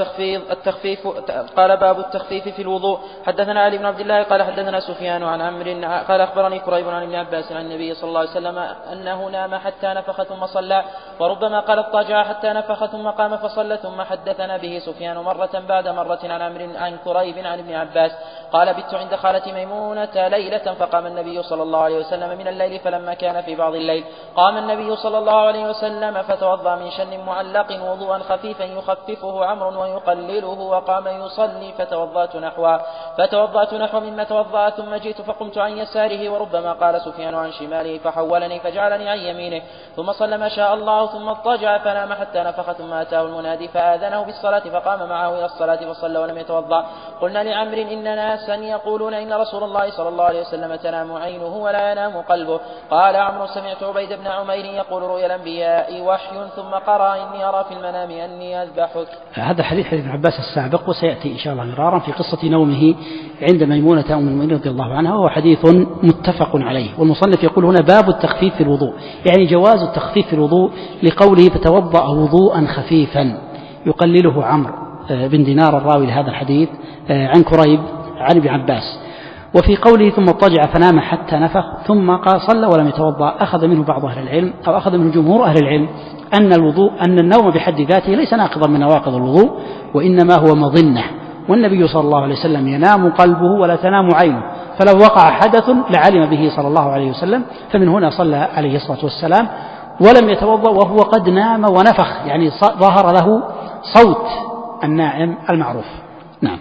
باب التخفيف في الوضوء. حدثنا علي بن عبد الله قال حدثنا سفيان عن عمرو قال أخبرني كريب عن ابن عباس عن النبي صلى الله عليه وسلم أنه نام حتى نفخ ثم صلى، وربما قال اضطجع حتى نفخ ثم قام فصلى. ثم حدثنا به سفيان مرة بعد مرة عن عمرو عن كريب عن ابن عباس قال بت عند خالتي ميمونة ليلة فقام النبي صلى الله عليه وسلم من الليل فلما كان في بعض الليل قام النبي صلى الله عليه وسلم فتوضأ من شن معلق وضوءا خفيفا يخففه عمرو ويقلله وقام يصلي فتوضأت نحو مما توضأ ثم جئت فقمت عن يساره. وربما قال سفيان عن شماله فحولني فجعلني عن يمينه. ثم صلى ما شاء الله ثم اضطجع فنام حتى نفخ ثم أتاه المنادي فآذنه بالصلاة فقام معه إلى الصلاة فصلى ولم يتوضأ. قلنا لعمرو إن ناسا يقولون إن رسول الله صلى الله عليه وسلم تنام عينه ولا ينام قلبه. قال عمرو سمعت عبيد بن عمير يقول رؤيا الأنبياء وحي ثم قرأ إني أرى في المنام أني أذبحك. هذا حديث ابن عباس السابق وسيأتي إن شاء الله مرارا في قصة نومه عند ميمونة أم المؤمنين رضي الله عنها وهو حديث متفق عليه. والمصنف يقول هنا باب التخفيف في الوضوء يعني جواز التخفيف في الوضوء لقوله فتوضأ وضوءا خفيفا يقلله عمرو بن دينار الراوي لهذا الحديث عن كريب عن ابن عباس. وفي قوله ثم اضطجع فنام حتى نفخ ثم قال صلى ولم يتوضأ أخذ منه بعض أهل العلم أو أخذ منه جمهور أهل العلم أن النوم بحد ذاته ليس ناقضا من نواقض الوضوء وإنما هو مظنة. والنبي صلى الله عليه وسلم ينام قلبه ولا تنام عينه فلو وقع حدث لعلم به صلى الله عليه وسلم. فمن هنا صلى عليه الصلاة والسلام ولم يتوضأ وهو قد نام ونفخ يعني ظهر له صوت النائم المعروف. نعم.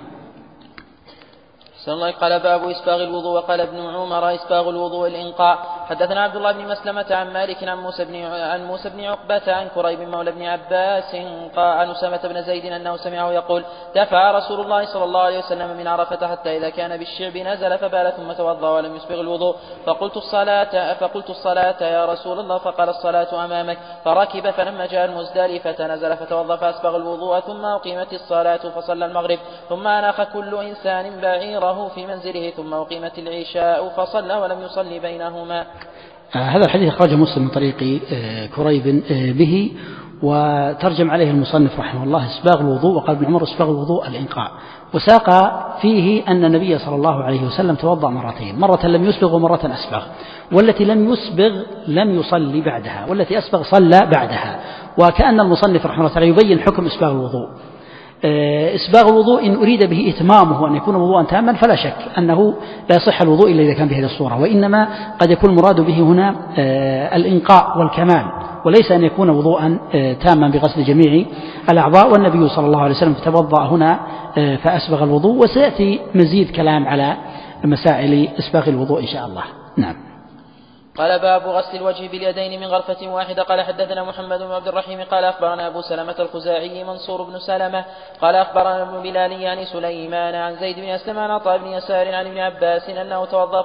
قال باب إسباغ الوضوء. وقال ابن عمر إسباغ الوضوء الإنقاء. حدثنا عبد الله بن مسلمة عن مالك عن موسى بن عقبة عن كريب مولى بن عباس عن أسامة بن زيد أنه سمعه يقول دفع رسول الله صلى الله عليه وسلم من عرفة حتى إذا كان بالشعب نزل فبال ثم توضأ ولم يسبغ الوضوء فقلت الصلاة يا رسول الله فقال الصلاة أمامك. فركب فلما جاء المزدلفة نزل فتوضأ فأسبغ الوضوء ثم أقيمت الصلاة فصلى المغرب ثم أناخ كل إنسان بعيره في منزله ثم أقيمت العشاء فصلى ولم يصلي بينهما. هذا الحديث أخرجه مسلم من طريق كريب به وترجم عليه المصنف رحمه الله إسباغ الوضوء. وقال ابن عمر إسباغ الوضوء الإنقاء. وساق فيه أن النبي صلى الله عليه وسلم توضأ مرتين مرة لم يسبغ ومرة أسبغ والتي لم يسبغ لم يصلي بعدها والتي أسبغ صلى بعدها. وكأن المصنف رحمه الله تعالى يبين حكم إسباغ الوضوء. إسباغ الوضوء إن أريد به إتمامه وأن يكون وضوءا تاما فلا شك أنه لا يصح الوضوء إلا إذا كان بهذه الصورة وإنما قد يكون المراد به هنا الإنقاء والكمال وليس أن يكون وضوءا تاما بغسل جميع الأعضاء. والنبي صلى الله عليه وسلم توضأ هنا فأسبغ الوضوء وسيأتي مزيد كلام على مسائل إسباغ الوضوء إن شاء الله. نعم. قال باب غسل الوجه باليدين من غرفة واحدة. قال حدثنا محمد بن عبد الرحيم قال أخبرنا أبو سلمة الخزاعي منصور بن سلمة قال أخبرنا ابن بلال يعني سليمان عن زيد بن أسلم عن عطاء بن يسار عن ابن عباس أنه توضأ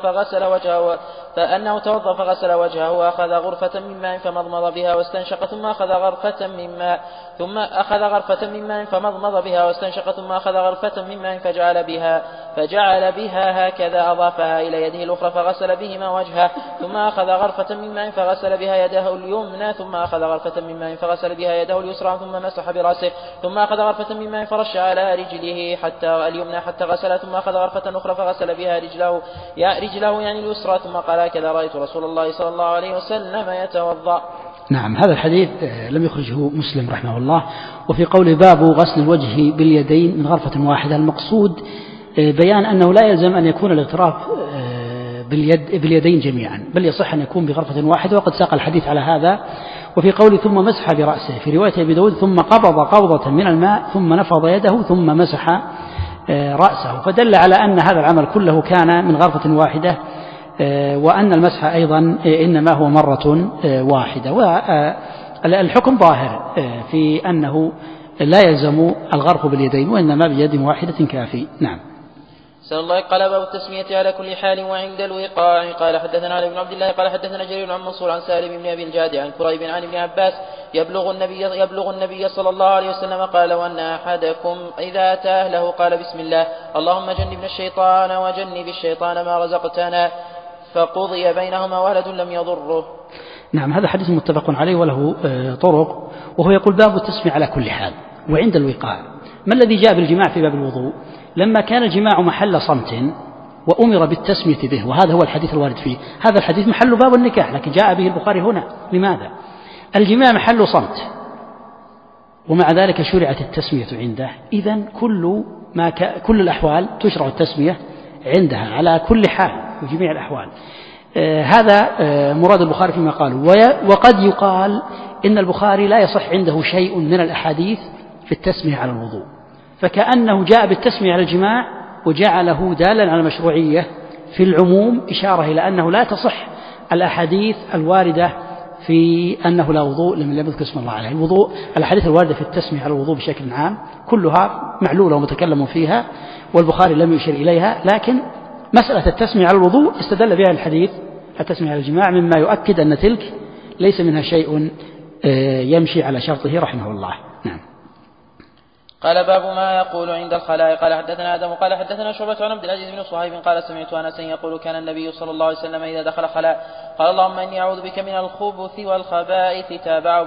فغسل وجهه وأخذ غرفة من ماء فمضمض بها واستنشق ثم أخذ غرفة من ماء فمضمض بها واستنشق ثم أخذ غرفة من ماء فجعل بها هكذا أضافها إلى يده الأخرى فغسل بهما وجهه ثم أخذ غرفة من ماء فغسل بها يده اليمنى ثم أخذ غرفة من ماء فغسل بها يده اليسرى ثم مسح برأسه ثم أخذ غرفة من ماء فرش على رجله حتى اليمنى حتى غسلها ثم أخذ غرفة أخرى فغسل بها رجله يعني اليسرى ثم قال هكذا رأيت رسول الله صلى الله عليه وسلم يتوضأ. نعم. هذا الحديث لم يخرجه مسلم رحمه الله. وفي قول باب غسل الوجه باليدين من غرفة واحدة المقصود بيان أنه لا يلزم أن يكون الاغتراف باليدين جميعا بل يصح أن يكون بغرفة واحدة وقد ساق الحديث على هذا. وفي قول ثم مسح برأسه في رواية أبي داود ثم قبض قبضة من الماء ثم نفض يده ثم مسح رأسه فدل على أن هذا العمل كله كان من غرفة واحدة وأن المسح أيضا إنما هو مرة واحدة. والحكم ظاهر في أنه لا يلزم الغرف باليدين وإنما بيد واحدة كافي. نعم. قال باب التسمية على كل حال وعند الوقاع. قال حدثنا علي بن عبد الله قال حدثنا جرير عن منصور عن سالم بن أبي الجعد عن كريب عن ابن عباس يبلغ النبي صلى الله عليه وسلم قال وأن أحدكم إذا أتى أهله قال بسم الله اللهم جنبنا الشيطان وجنب الشيطان ما رزقتنا فقضي بينهما ولد لم يضره. نعم. هذا حديث متفق عليه وله طرق. وهو يقول باب التسمية على كل حال وعند الوقاع. ما الذي جاء بالجماع في باب الوضوء؟ لما كان الجماع محل صمت وأمر بالتسمية به وهذا هو الحديث الوارد فيه. هذا الحديث محل باب النكاح لكن جاء به البخاري هنا. لماذا؟ الجماع محل صمت، ومع ذلك شرعت التسمية عنده. إذن كل الأحوال تشرع التسمية عندها على كل حال وجميع الأحوال. هذا مراد البخاري فيما قالوا. وقد يقال إن البخاري لا يصح عنده شيء من الأحاديث في التسمية على الوضوء، فكأنه جاء بالتسمية على الجماع وجعله دالا على المشروعية في العموم، إشارة إلى أنه لا تصح الأحاديث الواردة في أنه لا وضوء لمن لم يذكر اسم الله عليه. الوضوء الأحاديث الواردة في التسمية على الوضوء بشكل عام كلها معلولة ومتكلم فيها، والبخاري لم يشير إليها، لكن مسألة التسمية على الوضوء استدل بها الحديث التسمية على الجماع، مما يؤكد أن تلك ليس منها شيء يمشي على شرطه رحمه الله. نعم. قال باب ما يقول عند الخلاء. قال حدثنا آدم قال حدثنا شعبة عن عبد العزيز بن صهيب قال سمعت أنسا يقول كان النبي صلى الله عليه وسلم إذا دخل خلاء قال اللهم إني أعوذ بك من الخبث والخبائث. تابعه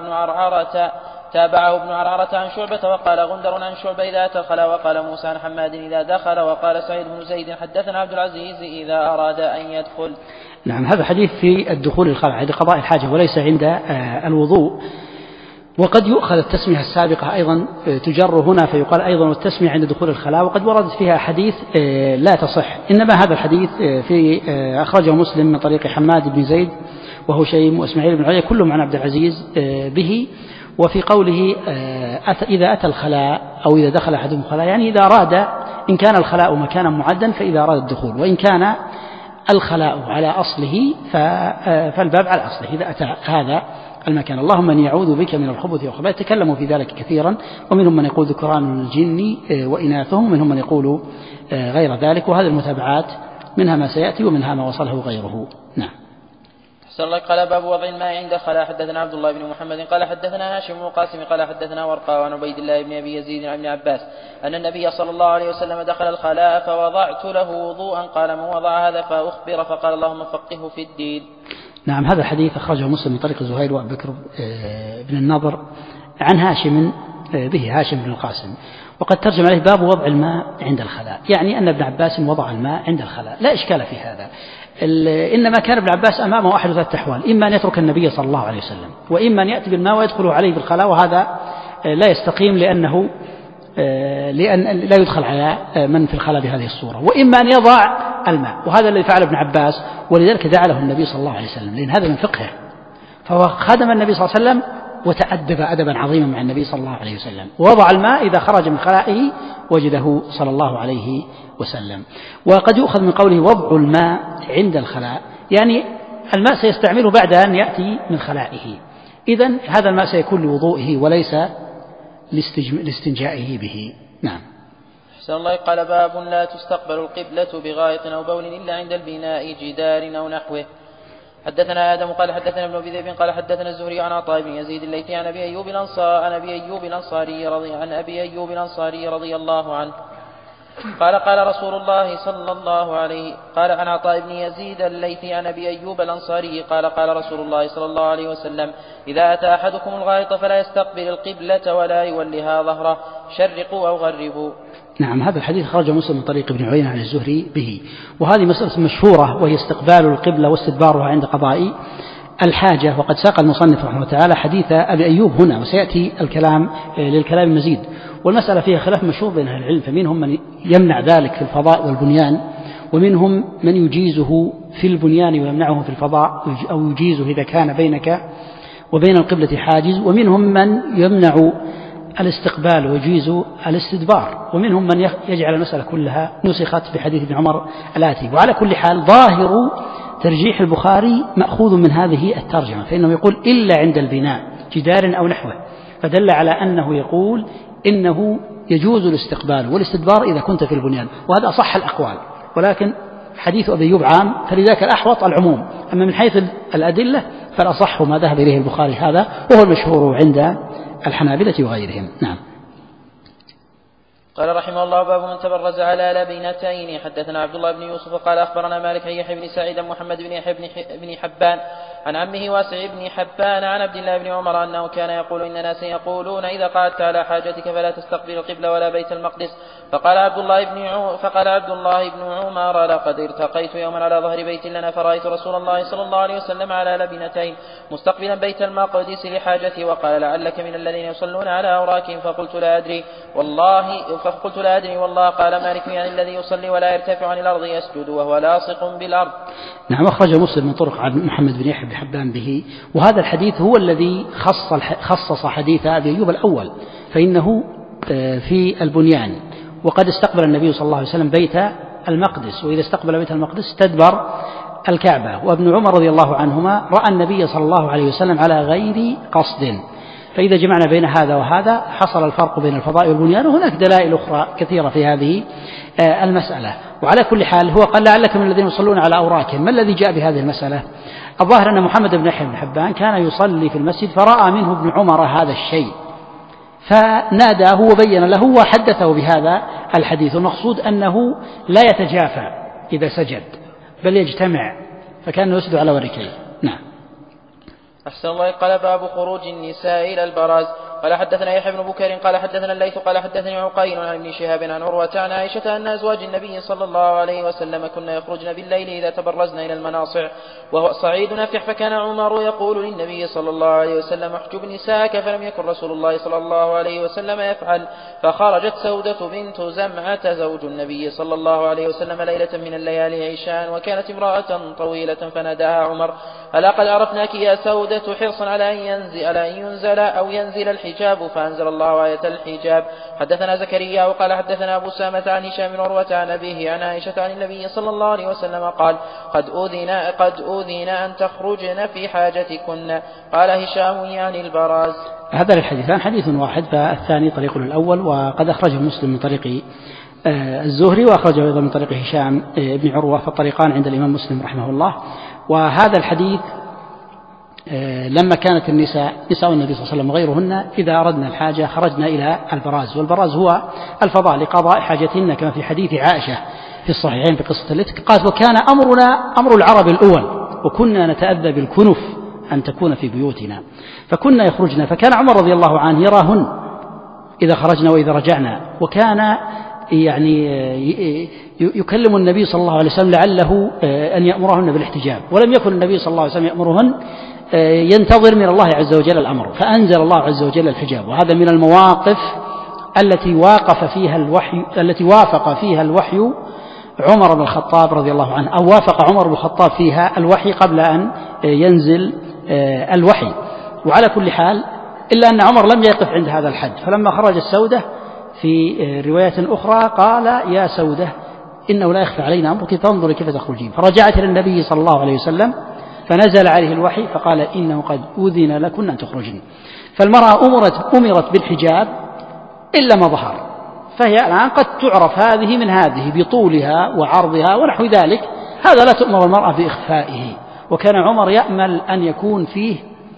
ابن عرعرة عن شعبة وقال غندر عن شعبة إذا أتى الخلاء، وقال موسى عن حماد إذا دخل، وقال سعيد بن زيد حدثنا عبد العزيز إذا أراد أن يدخل. نعم. هذا حديث في الدخول الخلاء عند قضاء الحاجة وليس عند الوضوء. وقد يؤخذ التسمية السابقة أيضا تجر هنا فيقال أيضا والتسمية عند دخول الخلاء، وقد وردت فيها حديث لا تصح. إنما هذا الحديث في أخرجه مسلم من طريق حماد بن زيد وهشيم وإسماعيل بن علي كلهم عن عبد العزيز به. وفي قوله إذا أتى الخلاء أو إذا دخل أحدهم الخلاء، يعني إذا أراد، إن كان الخلاء مكانا معدا فإذا أراد الدخول، وإن كان الخلاء على أصله فالباب على أصله إذا أتى هذا المكان. اللهم إني أعوذ بك من الخبث والخبائث. تكلموا في ذلك كثيرا، ومنهم من يقول ذكران الجن وإناثهم، ومنهم من يقول غير ذلك، وهذه المتابعات منها ما سيأتي ومنها ما وصله غيره. نعم. قال باب وضع الماء عند الخلاء. حدثنا عبد الله بن محمد قال حدثنا هاشم بن قاسم قال حدثنا ورقاء عن عبيد الله بن أبي يزيد عن ابن عباس أن النبي صلى الله عليه وسلم دخل الخلاء فوضعت له وضوءا قال من وضع هذا فأخبر فقال اللهم فقهه في الدين. نعم. هذا الحديث أخرجه مسلم من طريق زهير وأبي بكر بن النضر عن هاشم به هاشم بن القاسم، وقد ترجم عليه باب وضع الماء عند الخلاء، يعني أن ابن عباس وضع الماء عند الخلاء، لا إشكال في هذا. إنما كان ابن عباس أمامه أحد ثلاثة أحوال: إما أن يترك النبي صلى الله عليه وسلم، وإما أن يأتي بالماء ويدخل عليه بالخلاء، وهذا لا يستقيم لأن لا يدخل على من في الخلاء بهذه الصورة، وإما أن يضع الماء، وهذا الذي فعل ابن عباس، ولذلك دعا له النبي صلى الله عليه وسلم، لأن هذا من فقهه، فهو خدم النبي صلى الله عليه وسلم وتأدب أدبا عظيما مع النبي صلى الله عليه وسلم، ووضع الماء إذا خرج من خلائه وجده صلى الله عليه وسلم. وقد يؤخذ من قوله وضع الماء عند الخلاء، يعني الماء سيستعمله بعد أن يأتي من خلائه، إذن هذا الماء سيكون لوضوئه وليس لاستنجائه به. نعم. أحسن الله. قال باب لا تستقبل القبلة بغائط أو بول إلا عند البناء جدار أو نحوه. حدثنا آدم قال حدثنا ابن أبي ذئب قال حدثنا الزهري عن عطاء بن يزيد الليثي عن أبي أيوب الأنصاري رضي الله عنه قال قال رسول الله صلى الله عليه قال عن عطاء بن يزيد الليثي عن أبي أيوب الأنصاري قال قال رسول الله صلى الله عليه وسلم إذا أتى أحدكم الغائط فلا يستقبل القبلة ولا يولها ظهره شرقوا أو غربوا. نعم. هذا الحديث خرج مسلم من طريق ابن عيينة عن الزهري به، وهذه مسألة مشهورة وهي استقبال القبلة واستدبارها عند قضاء الحاجة. وقد ساق المصنف رحمه الله تعالى حديث أبي أيوب هنا، وسيأتي الكلام للكلام المزيد، والمسألة فيها خلاف مشهور بين أهل العلم، فمنهم من يمنع ذلك في الفضاء والبنيان، ومنهم من يجيزه في البنيان ويمنعه في الفضاء، أو يجيزه إذا كان بينك وبين القبلة حاجز، ومنهم من يمنع الاستقبال ويجيز الاستدبار، ومنهم من يجعل المسألة كلها نسخت بحديث ابن عمر الآتي. وعلى كل حال ظاهر ترجيح البخاري مأخوذ من هذه الترجمة، فإنه يقول إلا عند البناء جدار أو نحوه، فدل على أنه يقول إنه يجوز الاستقبال والاستدبار إذا كنت في البنيان، وهذا أصح الأقوال، ولكن حديث أبي أيوب عام، فلذلك الأحوط العموم. أما من حيث الأدلة فالأصح ما ذهب إليه البخاري هذا، وهو المشهور عند الحنابلة وغيرهم. نعم. قال رحمه الله باب من تبرز على لبنتين. حدثنا عبد الله بن يوسف قال أخبرنا مالك عن يحيى بن سعيد محمد بن يحيى بن حبان عن عمه واسع بن حبان عن عبد الله بن عمر أنه كان يقول إن ناسا يقولون إذا قعدت على حاجتك فلا تستقبل القبلة ولا بيت المقدس. فقال عبد الله بن عمر لقد ارتقيت يوما على ظهر بيت لنا فرأيت رسول الله صلى الله عليه وسلم على لبنتين مستقبلا بيت المقدس لحاجتي، وقال لعلك من الذين يصلون على أوراكهم، فقلت لا أدري والله. قال مالك يعني الذي يصلي ولا يرتفع عن الأرض يسجد وهو لاصق بالأرض. نعم، أخرج مسلم من طرق عن محمد بن يحيى بن حبان به، وهذا الحديث هو الذي خصص حديث أبي أيوب الأول، فإنه في البنيان، وقد استقبل النبي صلى الله عليه وسلم بيت المقدس، وإذا استقبل بيت المقدس استدبر الكعبة. وابن عمر رضي الله عنهما رأى النبي صلى الله عليه وسلم على غير قصد، فإذا جمعنا بين هذا وهذا حصل الفرق بين الفضاء والبنيان، وهناك دلائل أخرى كثيرة في هذه المسألة. وعلى كل حال هو قال لعلك من الذين يصلون على أوراكهم. ما الذي جاء بهذه المسألة؟ الظاهر أن محمد بن يحيى بن حبان كان يصلي في المسجد فرأى منه ابن عمر هذا الشيء، فناداه وبين له وحدثه بهذا الحديث. المقصود أنه لا يتجافى إذا سجد بل يجتمع، فكان يسجد على وركيه. نعم. أحسن الله. قال باب خروج النساء إلى البراز. قال حدثنا يحيى بن بكير قال حدثنا الليث قال حدثني عقيل عن ابن شهاب عن عروة عن عائشة أن أزواج النبي صلى الله عليه وسلم كن يخرجن بالليل إذا تبرزن إلى المناصع وهو صعيد نفح، فكان عمر يقول للنبي صلى الله عليه وسلم احجب نساءك، فلم يكن رسول الله صلى الله عليه وسلم يفعل. فخرجت سودة بنت زمعة زوج النبي صلى الله عليه وسلم ليلة من الليالي عشاء، وكانت امرأة طويلة، فناداها عمر ألا قد عرفناك يا سودة حرصا على أن ينزل الحجاب، فأنزل الله آية الحجاب. حدثنا زكريا وقال حدثنا أبو سامة عن هشام بن عروة عن أبيه عن عائشة عن النبي صلى الله عليه وسلم قال قد أذن أن تخرجن في حاجتكن. قال هشام يعني البراز. هذا الحديثان حديث واحد، فالثاني طريق الأول، وقد أخرجه مسلم من طريق الزهري، وأخرجه أيضا من طريق هشام بن عروة، فالطريقان عند الإمام مسلم رحمه الله. وهذا الحديث لما كانت نساء النبي صلى الله عليه وسلم وغيرهن إذا أردنا الحاجة خرجنا إلى البراز، والبراز هو الفضاء لقضاء حاجتهن، كما في حديث عائشة في الصحيحين في قصة الإفك قالت وكان أمرنا أمر العرب الأول، وكنا نتأذى بالكنف أن تكون في بيوتنا، فكنا يخرجنا، فكان عمر رضي الله عنه يراهن إذا خرجنا وإذا رجعنا، وكان يعني يكلم النبي صلى الله عليه وسلم لعله أن يأمرهن بالاحتجاب، ولم يكن النبي صلى الله عليه وسلم يأمرهن، ينتظر من الله عز وجل الأمر، فأنزل الله عز وجل الحجاب. وهذا من المواقف التي وافق فيها الوحي عمر بن الخطاب رضي الله عنه، أو وافق عمر بن الخطاب فيها الوحي قبل أن ينزل الوحي. وعلى كل حال إلا أن عمر لم يقف عند هذا الحد، فلما خرجت سودة في رواية أخرى قال يا سودة إنه لا يخفى علينا أمرك فانظري كيف تخرجين، فرجعت إلى النبي صلى الله عليه وسلم فنزل عليه الوحي فقال إنه قد أذن لكن أن تخرجن. فالمرأة أمرت بالحجاب إلا ما ظهر، فهي الآن قد تعرف هذه من هذه بطولها وعرضها ونحو ذلك، هذا لا تؤمر المرأة بإخفائه، وكان عمر يأمل أن يكون فيه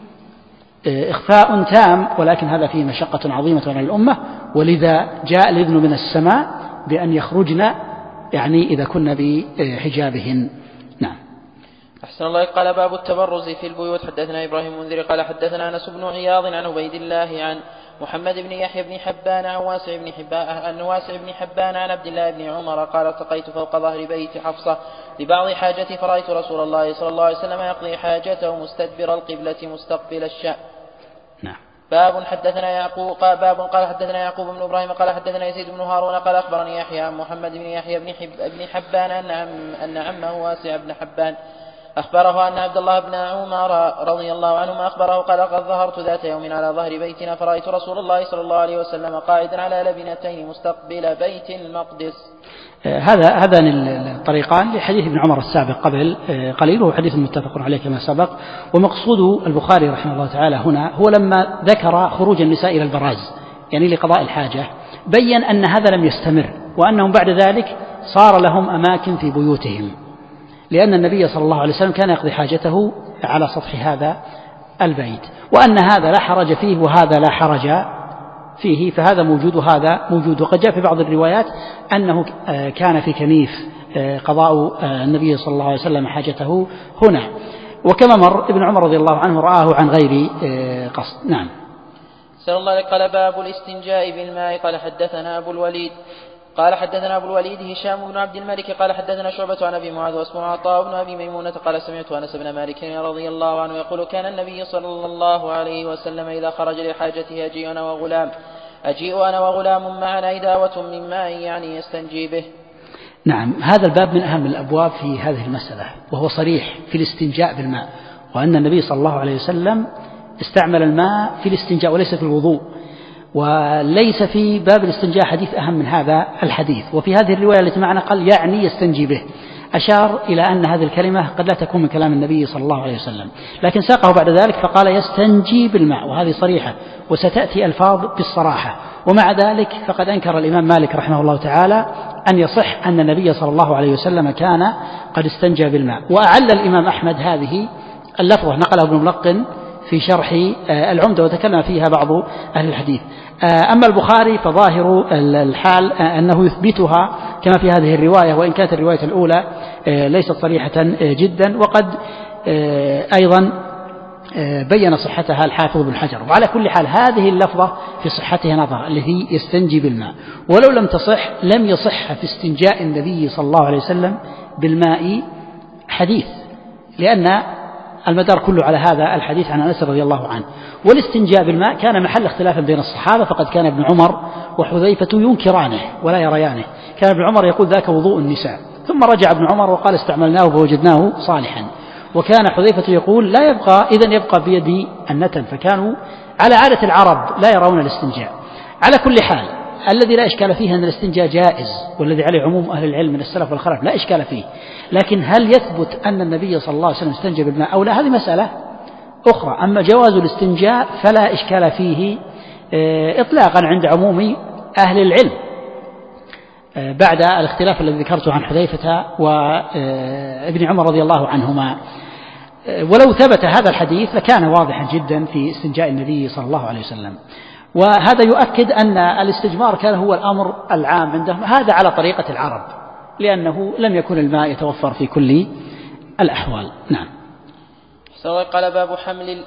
إخفاء تام، ولكن هذا فيه مشقة عظيمة على الأمة، ولذا جاء الإذن من السماء بأن يخرجن يعني إذا كن بحجابهن. نعم. أحسن الله. قال باب التبرز في البيوت. حدثنا إبراهيم المنذر قال حدثنا أنس بن عياض عن عبيد الله عن محمد بن يحيى بن حبان عن واسع بن حبان عن عبد الله بن عمر قال ارتقيت فوق ظهر بيت حفصة لبعض حاجتي فرأيت رسول الله صلى الله عليه وسلم يقضي حاجته مستدبر القبلة مستقبل الشام. نعم. باب قال حدثنا يعقوب بن إبراهيم قال حدثنا يزيد بن هارون قال أخبرني يحيى عن محمد بن يحيى بن حبان أن عمه واسع بن حبان أخبره أن عبد الله بن عمر رضي الله عنهما أخبره قال قد ظهرت ذات يوم على ظهر بيتنا فرأيت رسول الله صلى الله عليه وسلم قاعدا على لبنتين مستقبل بيت المقدس. هذان الطريقان لحديث ابن عمر السابق قبل قليل، وهو حديث متفق عليه كما سبق. ومقصود البخاري رحمه الله تعالى هنا هو لما ذكر خروج النساء إلى البراز يعني لقضاء الحاجة بين أن هذا لم يستمر، وأنهم بعد ذلك صار لهم أماكن في بيوتهم، لأن النبي صلى الله عليه وسلم كان يقضي حاجته على سطح هذا البيت، وأن هذا لا حرج فيه وهذا لا حرج فيه، فهذا موجود وهذا موجود. وقد جاء في بعض الروايات أنه كان في كنيف قضاء النبي صلى الله عليه وسلم حاجته هنا. وكما مر ابن عمر رضي الله عنه رآه عن غير قصد. نعم. سأل الله قال باب الاستنجاء بالماء. قال حدثنا أبو الوليد هشام بن عبد الملك قال حدثنا شعبة عن أبي معاذ واسمه عطاء بن أبي ميمونة قال سمعت أنس بن مالك رضي الله عنه يقول كان النبي صلى الله عليه وسلم إذا خرج لحاجته أجيء أنا وغلام معنا إداوة من ماء يعني يستنجي به. نعم. هذا الباب من أهم الأبواب في هذه المسألة، وهو صريح في الاستنجاء بالماء، وأن النبي صلى الله عليه وسلم استعمل الماء في الاستنجاء وليس في الوضوء، وليس في باب الاستنجاء حديث أهم من هذا الحديث. وفي هذه الرواية التي معنا قال يعني يستنجي به، أشار إلى أن هذه الكلمة قد لا تكون من كلام النبي صلى الله عليه وسلم، لكن ساقه بعد ذلك فقال يستنجي بالماء، وهذه صريحة وستأتي ألفاظ بالصراحة. ومع ذلك فقد أنكر الإمام مالك رحمه الله تعالى أن يصح أن النبي صلى الله عليه وسلم كان قد استنجى بالماء. وأعل الإمام أحمد هذه اللفظة، نقله ابن ملقن في شرح العمدة وتكلم فيها بعض أهل الحديث. أما البخاري فظاهر الحال أنه يثبتها كما في هذه الرواية، وإن كانت الرواية الأولى ليست صريحة جدا، وقد أيضا بين صحتها الحافظ بن حجر. وعلى كل حال هذه اللفظة في صحتها نظر، التي يستنجي بالماء، ولو لم تصح لم يصح في استنجاء النبي صلى الله عليه وسلم بالماء حديث، لأن المدار كله على هذا الحديث عن أنس رضي الله عنه. والاستنجاء بالماء كان محل اختلاف بين الصحابة، فقد كان ابن عمر وحذيفة ينكرانه ولا يريانه. كان ابن عمر يقول ذاك وضوء النساء، ثم رجع ابن عمر وقال استعملناه فوجدناه صالحا. وكان حذيفة يقول لا يبقى إذن يبقى بيدي النتن، فكانوا على عادة العرب لا يرون الاستنجاء. على كل حال الذي لا إشكال فيه أن الاستنجاء جائز، والذي عليه عموم أهل العلم من السلف والخلف لا إشكال فيه، لكن هل يثبت أن النبي صلى الله عليه وسلم استنجى بالماء أو لا، هذه مسألة أخرى. أما جواز الاستنجاء فلا إشكال فيه إطلاقا عند عموم أهل العلم بعد الاختلاف الذي ذكرته عن حذيفة وابن عمر رضي الله عنهما. ولو ثبت هذا الحديث لكان واضحا جدا في استنجاء النبي صلى الله عليه وسلم. وهذا يؤكد أن الاستجمار كان هو الأمر العام عندهم، هذا على طريقة العرب، لأنه لم يكن الماء يتوفر في كل الأحوال. نعم. قال باب حمل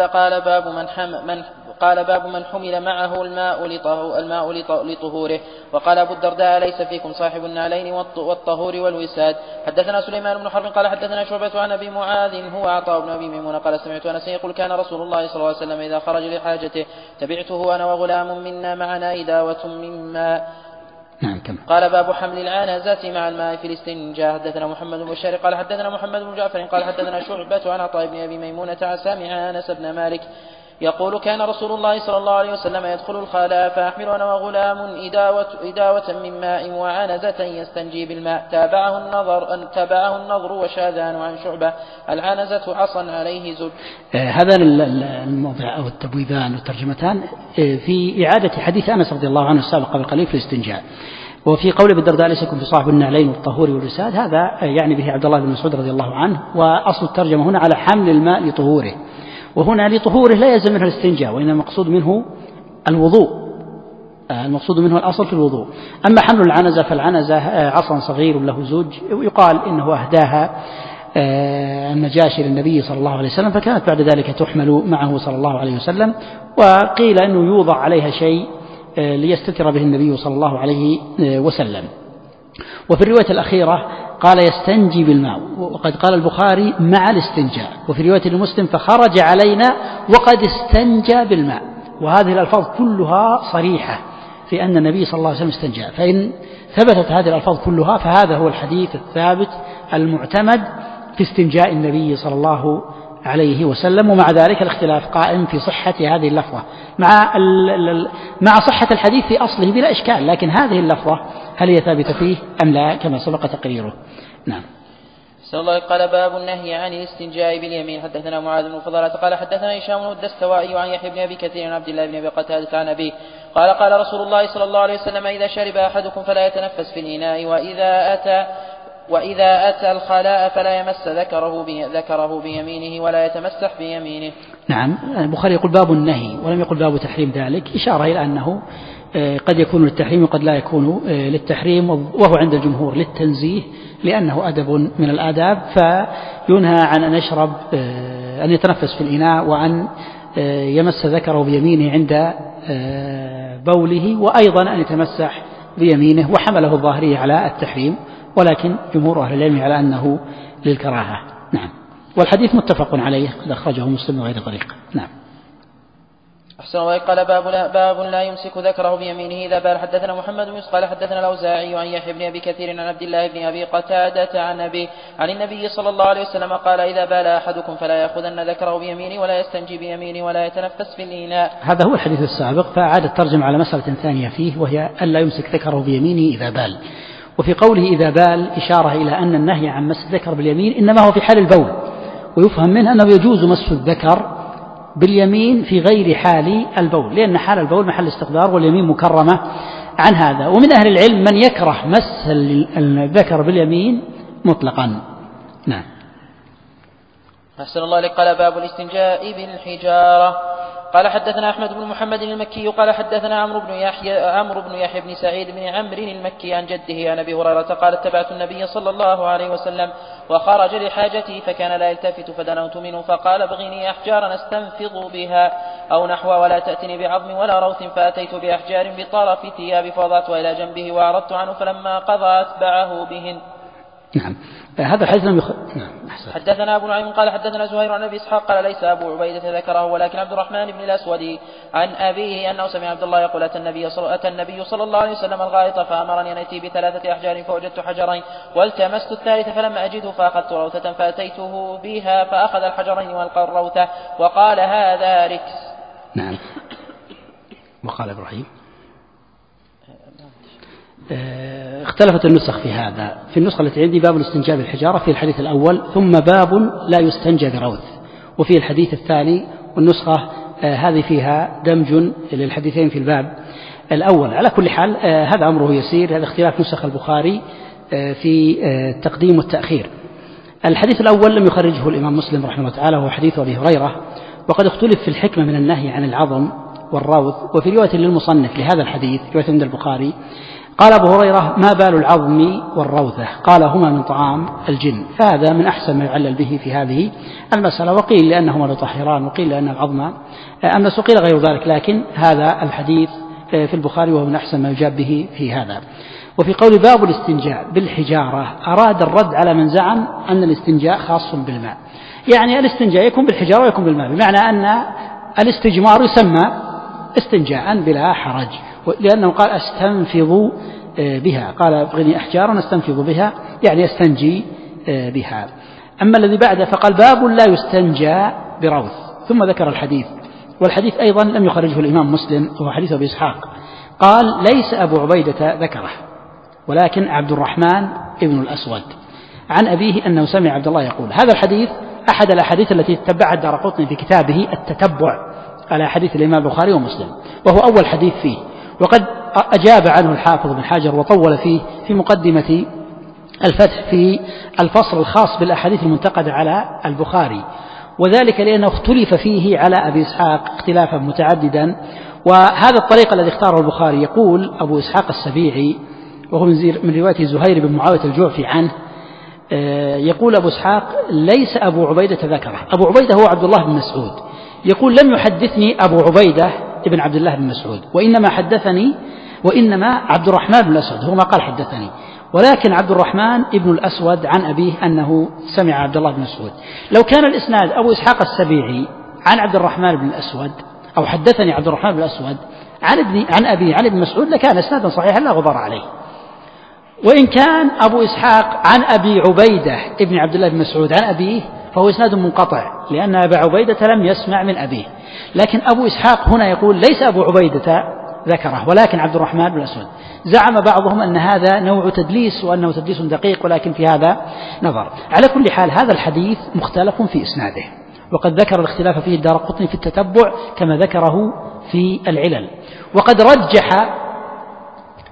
قال باب من حمل معه الماء لطهوره. وقال أبو الدرداء ليس فيكم صاحب النعلين والطهور والوساد. حدثنا سليمان بن حرب قال حدثنا شعبة عن أبي معاذ هو عطاء بن أبي ميمونة قال سمعت أنس يقول كان رسول الله صلى الله عليه وسلم إذا خرج لحاجته تبعته أنا وغلام منا معنا إداوة من ماء. نعم. قال باب حمل العنزة مع الماء في الاستنجاء. حدثنا محمد بن بشار قال حدثنا محمد بن جعفر قال حدثنا شعبة عن عطاء بن أبي ميمونة سامع أنس بن مالك يقول كان رسول الله صلى الله عليه وسلم يدخل الخلاء فأحمل أنا وغلام إداوة من ماء وعنزة يستنجي بالماء. تابعه النضر وشاذان عن شعبة العنزة عصا عليه زج. هذا الموضع أو التبويبان والترجمتان في إعادة حديث أنس رضي الله عنه السابق قبل قليل في الاستنجاء. وفي قول ابن الدرداء ليس يكون في صاحب النعلين والطهور والوساد، هذا يعني به عبد الله بن مسعود رضي الله عنه. وأصل الترجمة هنا على حمل الماء لطهوره، وهنا لطهوره لا يلزم منه الاستنجاء، وإنما المقصود منه الوضوء، المقصود منه الأصل في الوضوء. أما حمل العنزة فالعنزة عصا صغير له زوج، ويقال إنه أهداها النجاشي للنبي صلى الله عليه وسلم، فكانت بعد ذلك تحمل معه صلى الله عليه وسلم. وقيل أنه يوضع عليها شيء ليستتر به النبي صلى الله عليه وسلم. وفي الرواية الأخيرة قال يستنجي بالماء، وقد قال البخاري مع الاستنجاء. وفي رواية المسلم فخرج علينا وقد استنجى بالماء. وهذه الألفاظ كلها صريحة في أن النبي صلى الله عليه وسلم استنجى. فإن ثبتت هذه الألفاظ كلها فهذا هو الحديث الثابت المعتمد في استنجاء النبي صلى الله عليه وسلم. ومع ذلك الاختلاف قائم في صحة هذه اللفظة مع صحة الحديث في أصله بلا إشكال، لكن هذه اللفظة هل هي ثابتة فيه أم لا كما سبق تقريره. نعم. قال باب النهي عن الاستنجاء باليمين. حدثنا معاذ بن فضالة قال حدثنا هشام الدستوائي عن يحيى بن أبي كثير عن عبد الله بن أبي قتادة عن أبيه قال قال رسول الله صلى الله عليه وسلم إذا شرب أحدكم فلا يتنفس في الإناء وإذا أتى الخلاء فلا يمس ذكره بيمينه ولا يتمسح بيمينه. نعم. البخاري يقول باب النهي ولم يقل باب تحريم ذلك، إشارة إلى أنه قد يكون للتحريم وقد لا يكون للتحريم، وهو عند الجمهور للتنزيه لأنه أدب من الآداب، فينهى عن أن يشرب أن يتنفس في الإناء وأن يمس ذكره بيمينه عند بوله، وأيضا أن يتمسح بيمينه، وحمله الظاهري على التحريم، ولكن جمهور أهل العلم على أنه للكراهة. نعم. والحديث متفق عليه قد أخرجه مسلم وغير طريق. نعم. أحسن الله. قال باب لا يمسك ذكره بيمينه إذا بال. حدثنا محمد بن قال حدثنا الأوزاعي عن يحيى بن أبي كثير عن عبد الله بن أبي قتادة عن النبي صلى الله عليه وسلم قال إذا بال أحدكم فلا يأخذن ذكره بيمينه ولا يستنجي بيمينه ولا يتنفس في الإناء. هذا هو الحديث السابق، فعاد الترجمة على مسألة ثانية فيه، وهي ألا يمسك ذكره بيمينه إذا بال. وفي قوله إذا بال إشارة إلى أن النهي عن مس الذكر باليمين إنما هو في حال البول، ويفهم منه أنه يجوز مس الذكر باليمين في غير حال البول، لأن حال البول محل استقدار واليمين مكرمة عن هذا. ومن أهل العلم من يكره مس الذكر باليمين مطلقا. نعم. أحسن الله لك. قال باب الاستنجاء بالحجارة. قال حدثنا أحمد بن محمد المكي قال حدثنا عمرو بن يحيى بن سعيد بن عمرو المكي عن جده عن أبي هريرة قال اتبعت النبي صلى الله عليه وسلم وخرج لحاجته فكان لا يلتفت فدنوت منه فقال ابغني أحجارا استنفض بها أو نحو ولا تأتني بعظم ولا روث، فأتيت بأحجار بطرف ثياب فوضعتها إلى جنبه وأعرضت عنه فلما قضى أتبعه بهن. نعم. هذا الحديث نعم. حدثنا أبو نعيم قال حدثنا زهير عن أبي إسحاق قال ليس أبو عبيدة ذكره ولكن عبد الرحمن بن الأسود عن أبيه أنه سمع عبد الله يقول أتى النبي صلى الله عليه وسلم الغائط فأمرني أن أتي ب3 أحجار فوجدت حجرين والتمست الثالث فلم أجده فأخذت روثة فأتيته بها فأخذ الحجرين والقى الروثة وقال هذا ركس. نعم. وقال إبراهيم اختلفت النسخ في هذا. في النسخة التي عندي باب الاستنجاء بالحجارة في الحديث الأول، ثم باب لا يستنجى بروث، وفي الحديث الثاني، والنسخة هذه فيها دمج للحديثين في الباب الأول. على كل حال هذا أمره يسير، هذا اختلاف نسخ البخاري في التقديم والتأخير. الحديث الأول لم يخرجه الإمام مسلم رحمه الله تعالى، وهو حديث أبي هريرة، وقد اختلف في الحكمة من النهي عن العظم والروث. وفي رواية للمصنف لهذا الحديث رواية عند البخاري قال أبو هريرة ما بال العظم والروثة؟ قال هما من طعام الجن. فهذا من أحسن ما يعلل به في هذه المسألة، وقيل لأنهما يطهران وقيل لأن العظم أمس وقيل غير ذلك، لكن هذا الحديث في البخاري وهو من أحسن ما يجاب به في هذا. وفي قول باب الاستنجاء بالحجارة أراد الرد على من زعم أن الاستنجاء خاص بالماء، يعني الاستنجاء يكون بالحجارة ويكون بالماء، بمعنى أن الاستجمار يسمى استنجاء بلا حرج، لأنه قال أستنفض بها، قال ابغني أحجارا أستنفض بها يعني أستنجي بها. أما الذي بعده فقال باب لا يستنجى بروث، ثم ذكر الحديث، والحديث أيضا لم يخرجه الإمام مسلم، وهو حديث أبي إسحاق قال ليس أبو عبيدة ذكره ولكن عبد الرحمن ابن الأسود عن أبيه أنه سمع عبد الله يقول. هذا الحديث أحد الأحاديث التي تتبعها الدارقطني في كتابه التتبع على حديث الإمام البخاري ومسلم، وهو أول حديث فيه، وقد أجاب عنه الحافظ بن حجر وطول فيه في مقدمة الفتح في الفصل الخاص بالأحاديث المنتقدة على البخاري، وذلك لأنه اختلف فيه على أبي إسحاق اختلافا متعددا. وهذا الطريق الذي اختاره البخاري يقول أبو إسحاق السبيعي، وهو من رواية زهير بن معاوية الجعفي عنه، يقول أبو إسحاق ليس أبو عبيدة ذكره. أبو عبيدة هو عبد الله بن مسعود، يقول لم يحدثني أبو عبيدة ابن عبد الله بن مسعود، وإنما عبد الرحمن بن الأسود هو ما قال حدثني، ولكن عبد الرحمن ابن الأسود عن أبيه أنه سمع عبد الله بن مسعود. لو كان الإسناد أبو إسحاق السبيعي عن عبد الرحمن بن الأسود أو حدثني عبد الرحمن بن الأسود عن أبي عن ابن مسعود لكان إسنادا صحيحا لا غبار عليه. وإن كان أبو إسحاق عن أبي عبيدة ابن عبد الله بن مسعود عن أبيه فهو إسناد منقطع، لأن أبا عبيدة لم يسمع من أبيه. لكن أبو إسحاق هنا يقول ليس أبو عبيدة ذكره ولكن عبد الرحمن بن الأسود. زعم بعضهم أن هذا نوع تدليس وأنه تدليس دقيق، ولكن في هذا نظر. على كل حال هذا الحديث مختلف في إسناده، وقد ذكر الاختلاف فيه الدارقطني في التتبع كما ذكره في العلل، وقد رجح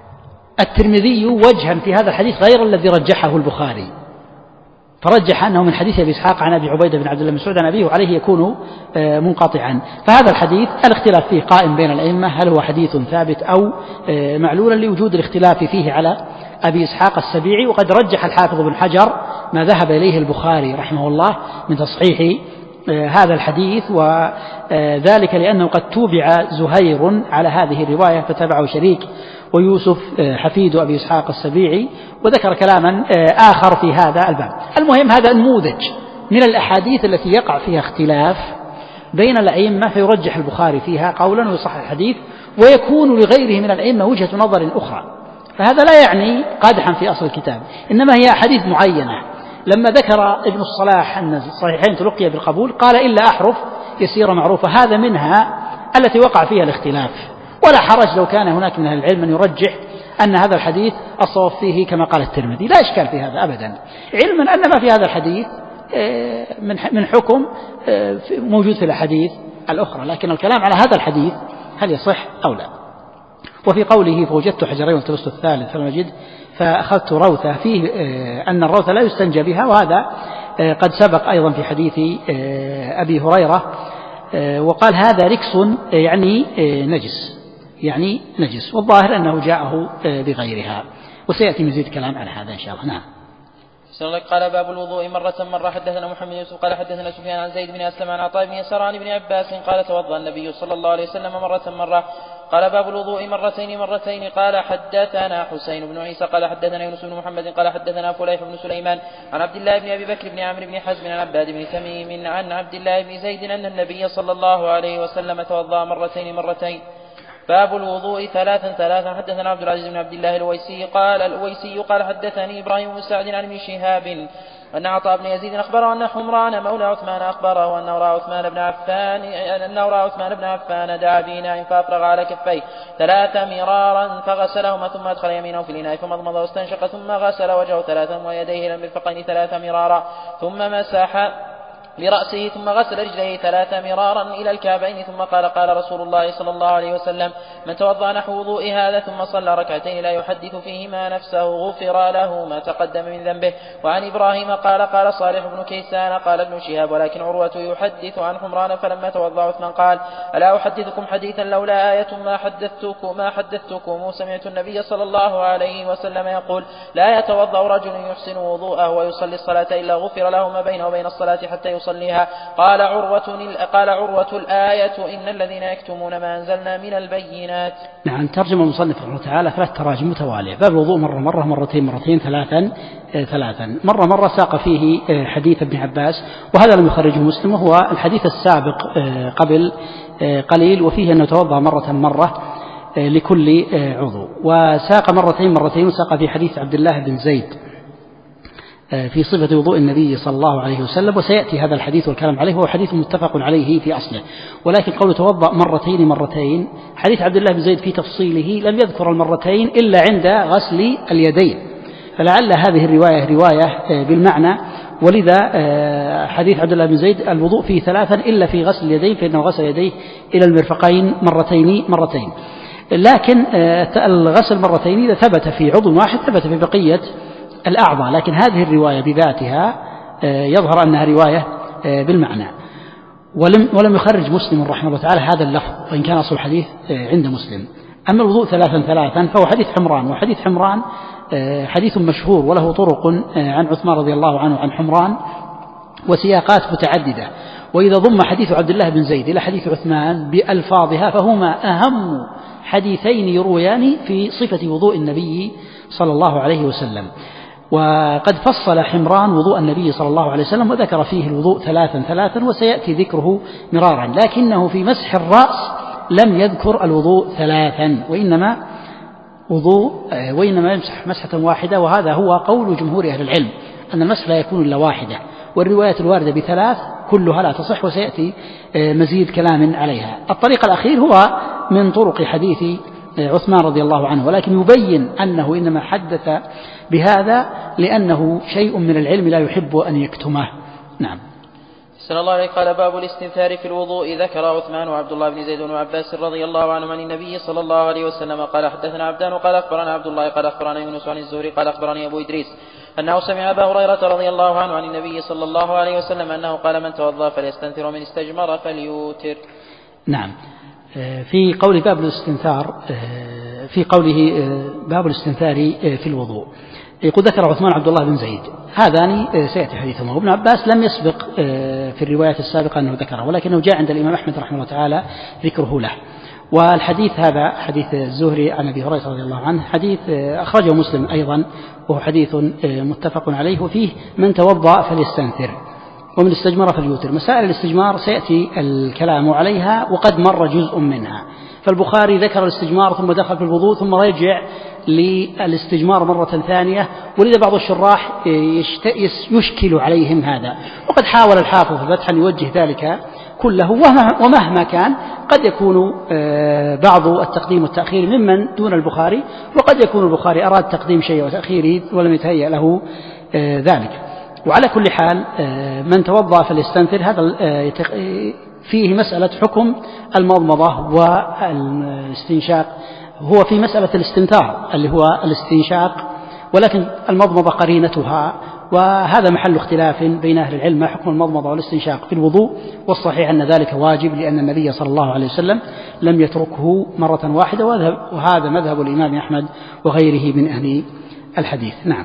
الترمذي وجها في هذا الحديث غير الذي رجحه البخاري، فرجح أنه من حديث أبي إسحاق عن أبي عبيدة بن عبد الله بن مسعود عن أبيه وعليه يكون منقطعا. فهذا الحديث الاختلاف فيه قائم بين الأئمة، هل هو حديث ثابت أو معلولا، لوجود الاختلاف فيه على أبي إسحاق السبيعي. وقد رجح الحافظ بن حجر ما ذهب إليه البخاري رحمه الله من تصحيح هذا الحديث، وذلك لأنه قد توبع زهير على هذه الرواية فتبعه شريك ويوسف حفيد أبي إسحاق السبيعي، وذكر كلاما آخر في هذا الباب. المهم هذا نموذج من الأحاديث التي يقع فيها اختلاف بين الأئمة فيرجح البخاري فيها قولا ويصحح الحديث، ويكون لغيره من الأئمة وجهة نظر أخرى. فهذا لا يعني قادحا في أصل الكتاب، إنما هي أحاديث معينة. لما ذكر ابن الصلاح أن الصحيحين تلقي بالقبول قال إلا أحرف يسيرة معروفة، هذا منها التي وقع فيها الاختلاف، ولا حرج لو كان هناك من أهل العلم من يرجح أن هذا الحديث الصواب فيه كما قال الترمذي، لا إشكال في هذا أبدا، علما أن ما في هذا الحديث من حكم موجود في الأحاديث الأخرى، لكن الكلام على هذا الحديث هل يصح أو لا. وفي قوله فوجدت حجرين والتمست الثالث فلم أجد فأخذت روثة، فيه أن الروثة لا يستنجى بها، وهذا قد سبق أيضا في حديث أبي هريرة، وقال هذا ركس يعني نجس، والظاهر أنه جاءه بغيرها، وسيأتي مزيد كلام على هذا إن شاء الله. نعم. قال باب الوضوء مرة حدثنا محمد يوسف قال حدثنا سفيان عن زيد بن أسلم عن عطاء بن يسار عن ابن عباس قال توضأ النبي صلى الله عليه وسلم مرة. قال باب الوضوء مرتين قال حدثنا حسين بن عيسى قال حدثنا يونس بن محمد قال حدثنا فليح بن سليمان عن عبد الله بن أبي بكر بن عمرو بن حزم عن عباد بن تميم عن عبد الله بن زيد أن النبي صلى الله عليه وسلم توضأ مرتين. باب الوضوء ثلاثا حدثنا عبد العزيز بن عبد الله الأويسي قال حدثني إبراهيم بن سعد عن ابن شهاب أن عطاء بن يزيد أخبره أن حمران مولى عثمان أخبره أنه رأى عثمان بن عفان دعا بإناء فأفرغ على كفيه 3 مرارا فغسلهما ثم أدخل يمينه في الإناء فمضمض واستنشق ثم غسل وجهه 3 ويديه إلى المرفقين 3 مرارا ثم مسح برأسه ثم غسل رجليه 3 مرارا إلى الكعبين ثم قال رسول الله صلى الله عليه وسلم من توضأ نحو وضوء هذا ثم صلى ركعتين لا يحدث فيهما نفسه غفر له ما تقدم من ذنبه. وعن إبراهيم قال صالح بن كيسان قال ابن شهاب ولكن عروة يحدث عن حمران فلما توضأ عثمان قال ألا أحدثكم حديثا لولا آية ما حدثتكم سمعت النبي صلى الله عليه وسلم يقول لا يتوضأ رجل يحسن وضوءه ويصلي الصلاة إلا غفر له ما بينه وبين الصلاة حتى يصليها. قال عروة الآية إن الذين يكتمون ما أنزلنا من البينات. نعم. ترجم المصنف رحمه الله تعالى 3 تراجم متوالية. باب الوضوء مرة مرتين ثلاثا. مرة ساق فيه حديث ابن عباس، وهذا لم يخرجه مسلم، وهو الحديث السابق قبل قليل، وفيه أنه توضأ مرة لكل عضو. وساق مرتين وساق في حديث عبد الله بن زيد في صفة وضوء النبي صلى الله عليه وسلم، وسيأتي هذا الحديث والكلام عليه، وهو حديث متفق عليه في أصله. ولكن قول توضأ مرتين حديث عبد الله بن زيد في تفصيله لم يذكر المرتين إلا عند غسل اليدين، فلعل هذه الرواية رواية بالمعنى، ولذا حديث عبد الله بن زيد الوضوء فيه 3 إلا في غسل اليدين، فإنه غسل يديه إلى المرفقين مرتين. لكن الغسل مرتين إذا ثبت في عضو واحد ثبت في بقية الأعضاء، لكن هذه الرواية بذاتها يظهر أنها رواية بالمعنى. ولم يخرج مسلم رحمه الله تعالى هذا اللفظ، وإن كان أصل الحديث عند مسلم. أما الوضوء ثلاثا فهو حديث حمران، وحديث حمران حديث مشهور وله طرق عن عثمان رضي الله عنه عن حمران وسياقات متعددة، وإذا ضم حديث عبد الله بن زيد إلى حديث عثمان بألفاظها فهما أهم حديثين يرويان في صفة وضوء النبي صلى الله عليه وسلم. وقد فصل حمران وضوء النبي صلى الله عليه وسلم وذكر فيه الوضوء ثلاثا وسيأتي ذكره مرارا، لكنه في مسح الرأس لم يذكر الوضوء 3، وإنما يمسح مسحة واحدة، وهذا هو قول جمهور أهل العلم أن المسح لا يكون إلا واحدة، والرواية الواردة ب3 كلها لا تصح، وسيأتي مزيد كلام عليها. الطريق الأخير هو من طرق حديث عثمان رضي الله عنه، ولكن يبين أنه إنما حدث بهذا لأنه شيء من العلم لا يحب أن يكتمه. نعم. صلى الله عليه قال باب الاستنثار في الوضوء. ذكر عثمان وعبد الله بن زيد وعباس رضي الله عنهم عن النبي صلى الله عليه وسلم قال حدثنا عبدان قال أخبرنا عبد الله قال أخبرنا يونس عن الزهري قال أخبرني أبو إدريس أنه سمع أبا هريرة رضي الله عنه عن النبي صلى الله عليه وسلم أنه قال من توضأ فليستنثر ومن استجمر فليوتر. نعم. في قول باب الاستنثار، في قوله باب الاستنثار في الوضوء، يقول ذكر عثمان عبد الله بن زيد، هذان سيأتي حديثهما. وابن عباس لم يسبق في الرواية السابقة أنه ذكره، ولكنه جاء عند الإمام أحمد رحمه الله تعالى ذكره له. والحديث هذا حديث الزهري عن أبي هريرة رضي الله عنه حديث أخرجه مسلم أيضا، وهو حديث متفق عليه، وفيه من توضأ فليستنثر ومن استجمر فليوتر. مسائل الاستجمار سيأتي الكلام عليها وقد مر جزء منها، فالبخاري ذكر الاستجمار ثم دخل في الوضوء ثم رجع للاستجمار مرة ثانية، ولذا بعض الشراح يشكل عليهم هذا، وقد حاول الحافظ في الفتح أن يوجه ذلك كله، ومهما كان قد يكون بعض التقديم والتأخير ممن دون البخاري، وقد يكون البخاري أراد تقديم شيء وتأخيره ولم يتهيأ له ذلك. وعلى كل حال من توضأ فليستنثر هذا فيه مسألة حكم المضمضة والاستنشاق، هو في مسألة الاستنثار اللي هو الاستنشاق، ولكن المضمضة قرينتها، وهذا محل اختلاف بين أهل العلم ما حكم المضمضة والاستنشاق في الوضوء. والصحيح أن ذلك واجب، لأن النبي صلى الله عليه وسلم لم يتركه مرة واحدة، وهذا مذهب الإمام أحمد وغيره من أهل الحديث. نعم.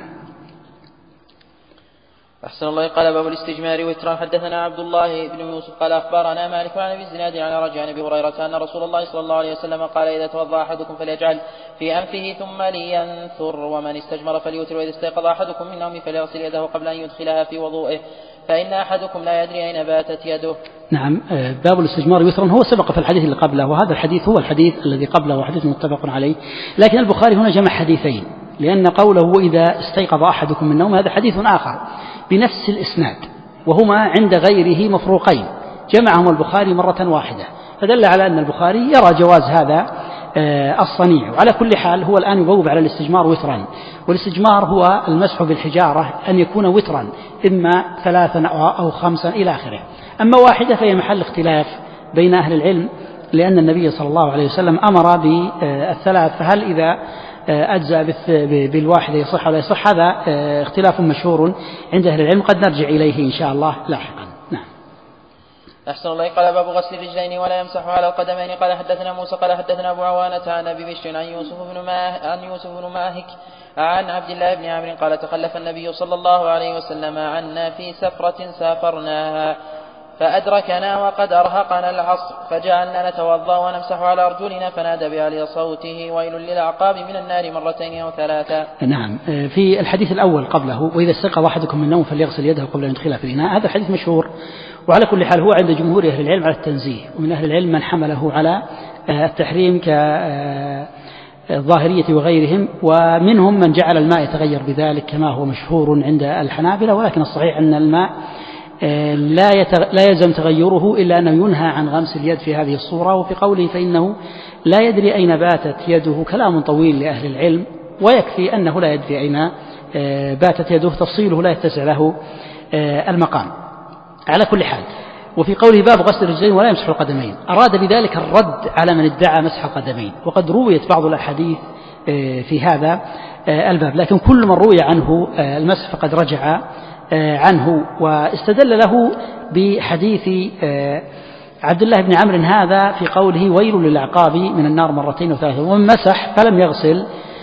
أحسن الله. قال باب الاستجمار وترا. حدثنا عبد الله بن يوسف قال أخبرنا مالك عن أبي الزناد عن رجع عن أبي هريرة أن رسول الله صلى الله عليه وسلم قال إذا توضأ أحدكم فليجعل في أنفه ثم لينثر، ومن استجمر فليوتر، وإذا استيقظ أحدكم من نومه فليغسل يده قبل أن يدخلها في وضوئه، فإن أحدكم لا يدري أين باتت يده. نعم. باب الاستجمار وترا هو سبق في الحديث اللي قبله، وهذا الحديث هو الحديث الذي قبله وحديث متفق عليه، لكن البخاري هنا جمع حديثين، لأن قوله إذا استيقظ أحدكم من نومه هذا حديث آخر بنفس الإسناد، وهما عند غيره مفروقين، جمعهم البخاري مرة واحدة، فدل على أن البخاري يرى جواز هذا الصنيع. وعلى كل حال هو الآن يبوب على الاستجمار وترا، والاستجمار هو المسح بالحجارة، أن يكون وترا إما 3 أو 5 إلى آخره. أما واحدة فهي محل اختلاف بين أهل العلم، لأن النبي صلى الله عليه وسلم أمر بالثلاث، فهل إذا أجزأ بالواحدة يصح ولا يصح؟ هذا اختلاف مشهور عند أهل العلم، قد نرجع إليه إن شاء الله لاحقا. نعم. أحسن الله. قال باب غسل الرجلين ولا يمسح على القدمين. قال حدثنا موسى قال حدثنا أبو عوانة عن أبي بشر عن يوسف بن ماهك عن عبد الله بن عمرو قال تخلف النبي صلى الله عليه وسلم عنا في سفرة سافرناها فأدركنا وقد أرهقنا العصر، فجعلنا نتوضأ ونمسح على أرجلنا، فنادى بعلي صوته ويل للأعقاب من النار 2 أو 3. نعم. في الحديث الأول قبله وإذا استيقظ أحدكم من نوم فليغسل يده قبل أن يدخلها في الإناء، هذا الحديث مشهور، وعلى كل حال هو عند جمهور أهل العلم على التنزيه، ومن أهل العلم من حمله على التحريم كالظاهرية وغيرهم، ومنهم من جعل الماء يتغير بذلك كما هو مشهور عند الحنابلة، ولكن الصحيح أن الماء لا يلزم تغيره إلا أنه ينهى عن غمس اليد في هذه الصورة. وفي قوله فإنه لا يدري أين باتت يده كلام طويل لأهل العلم، ويكفي أنه لا يدري أين باتت يده، تفصيله لا يتسع له المقام. على كل حال، وفي قوله باب غسل الرجلين ولا يمسح القدمين أراد بذلك الرد على من ادعى مسح القدمين، وقد رويت بعض الأحاديث في هذا الباب، لكن كل من روي عنه المسح فقد رجع عنه، واستدل له بحديث عبد الله بن عمرو هذا في قوله ويل للأعقاب من النار 2 أو 3، ومن مسح فلم يغسل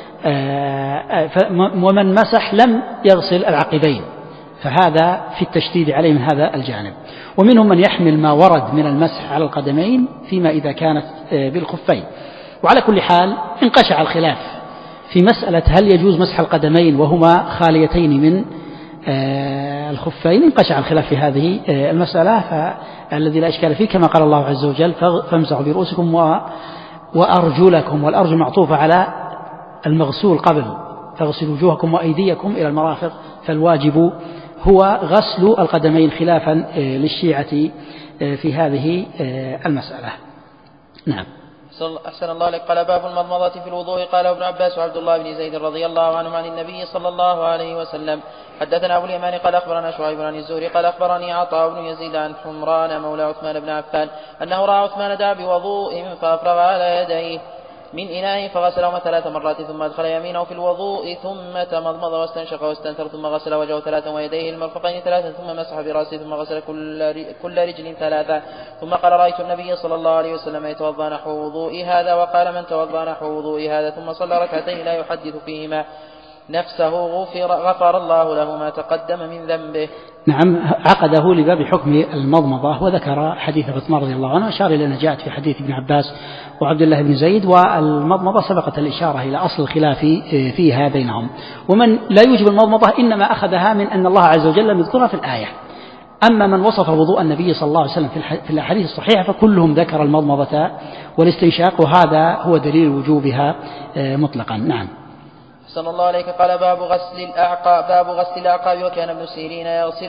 ومن مسح لم يغسل العقبين، فهذا في التشديد عليه من هذا الجانب. ومنهم من يحمل ما ورد من المسح على القدمين فيما إذا كانت بالخفين. وعلى كل حال انقشع الخلاف في مسألة هل يجوز مسح القدمين وهما خاليتين من الخفين، انقشع الخلاف في هذه المسألة، فالذي لا إشكال فيه كما قال الله عز وجل فامسحوا برؤوسكم وأرجلكم، والأرجل معطوفة على المغسول قبل، فاغسلوا وجوهكم وأيديكم إلى المرافق، فالواجب هو غسل القدمين خلافا للشيعة في هذه المسألة. نعم. أحسن الله لك. قال باب المضمضة في الوضوء. قال ابن عباس وعبد الله بن زيد رضي الله عنهم عن النبي صلى الله عليه وسلم. حدثنا أبو اليمان قال أخبرنا شعيب عن الزهري قال أخبرني عطاء بن يزيد عن حمران مولى عثمان بن عفان أنه رأى عثمان دعا بوضوء فأفرغ على يديه من إناء فغسلهما 3 مرات ثم أدخل يمينه في الوضوء ثم تمضمض واستنشق واستنثر ثم غسل وجهه 3 ويديه المرفقين 3 ثم مسح برأسه ثم غسل كل رجل 3 ثم قال رأيت النبي صلى الله عليه وسلم يتوضأ نحو وضوء هذا وقال من توضأ نحو وضوء هذا ثم صلى ركعتين لا يحدث فيهما نفسه غفر الله له ما تقدم من ذنبه. نعم، عقده لباب حكم المضمضة وذكر حديث عثمان رضي الله عنه، أشار إلى أن جاءت في حديث ابن عباس وعبد الله بن زيد، والمضمضة سبقت الإشارة إلى أصل الخلاف فيها بينهم. ومن لا يوجب المضمضة إنما أخذها من أن الله عز وجل يذكرها في الآية. أما من وصف وضوء النبي صلى الله عليه وسلم في الأحاديث الصحيحة فكلهم ذكر المضمضة والاستنشاق، وهذا هو دليل وجوبها مطلقا. نعم. صلى الله عليك. قال باب غسل الأعقاب. وكان ابن سيرين يغسل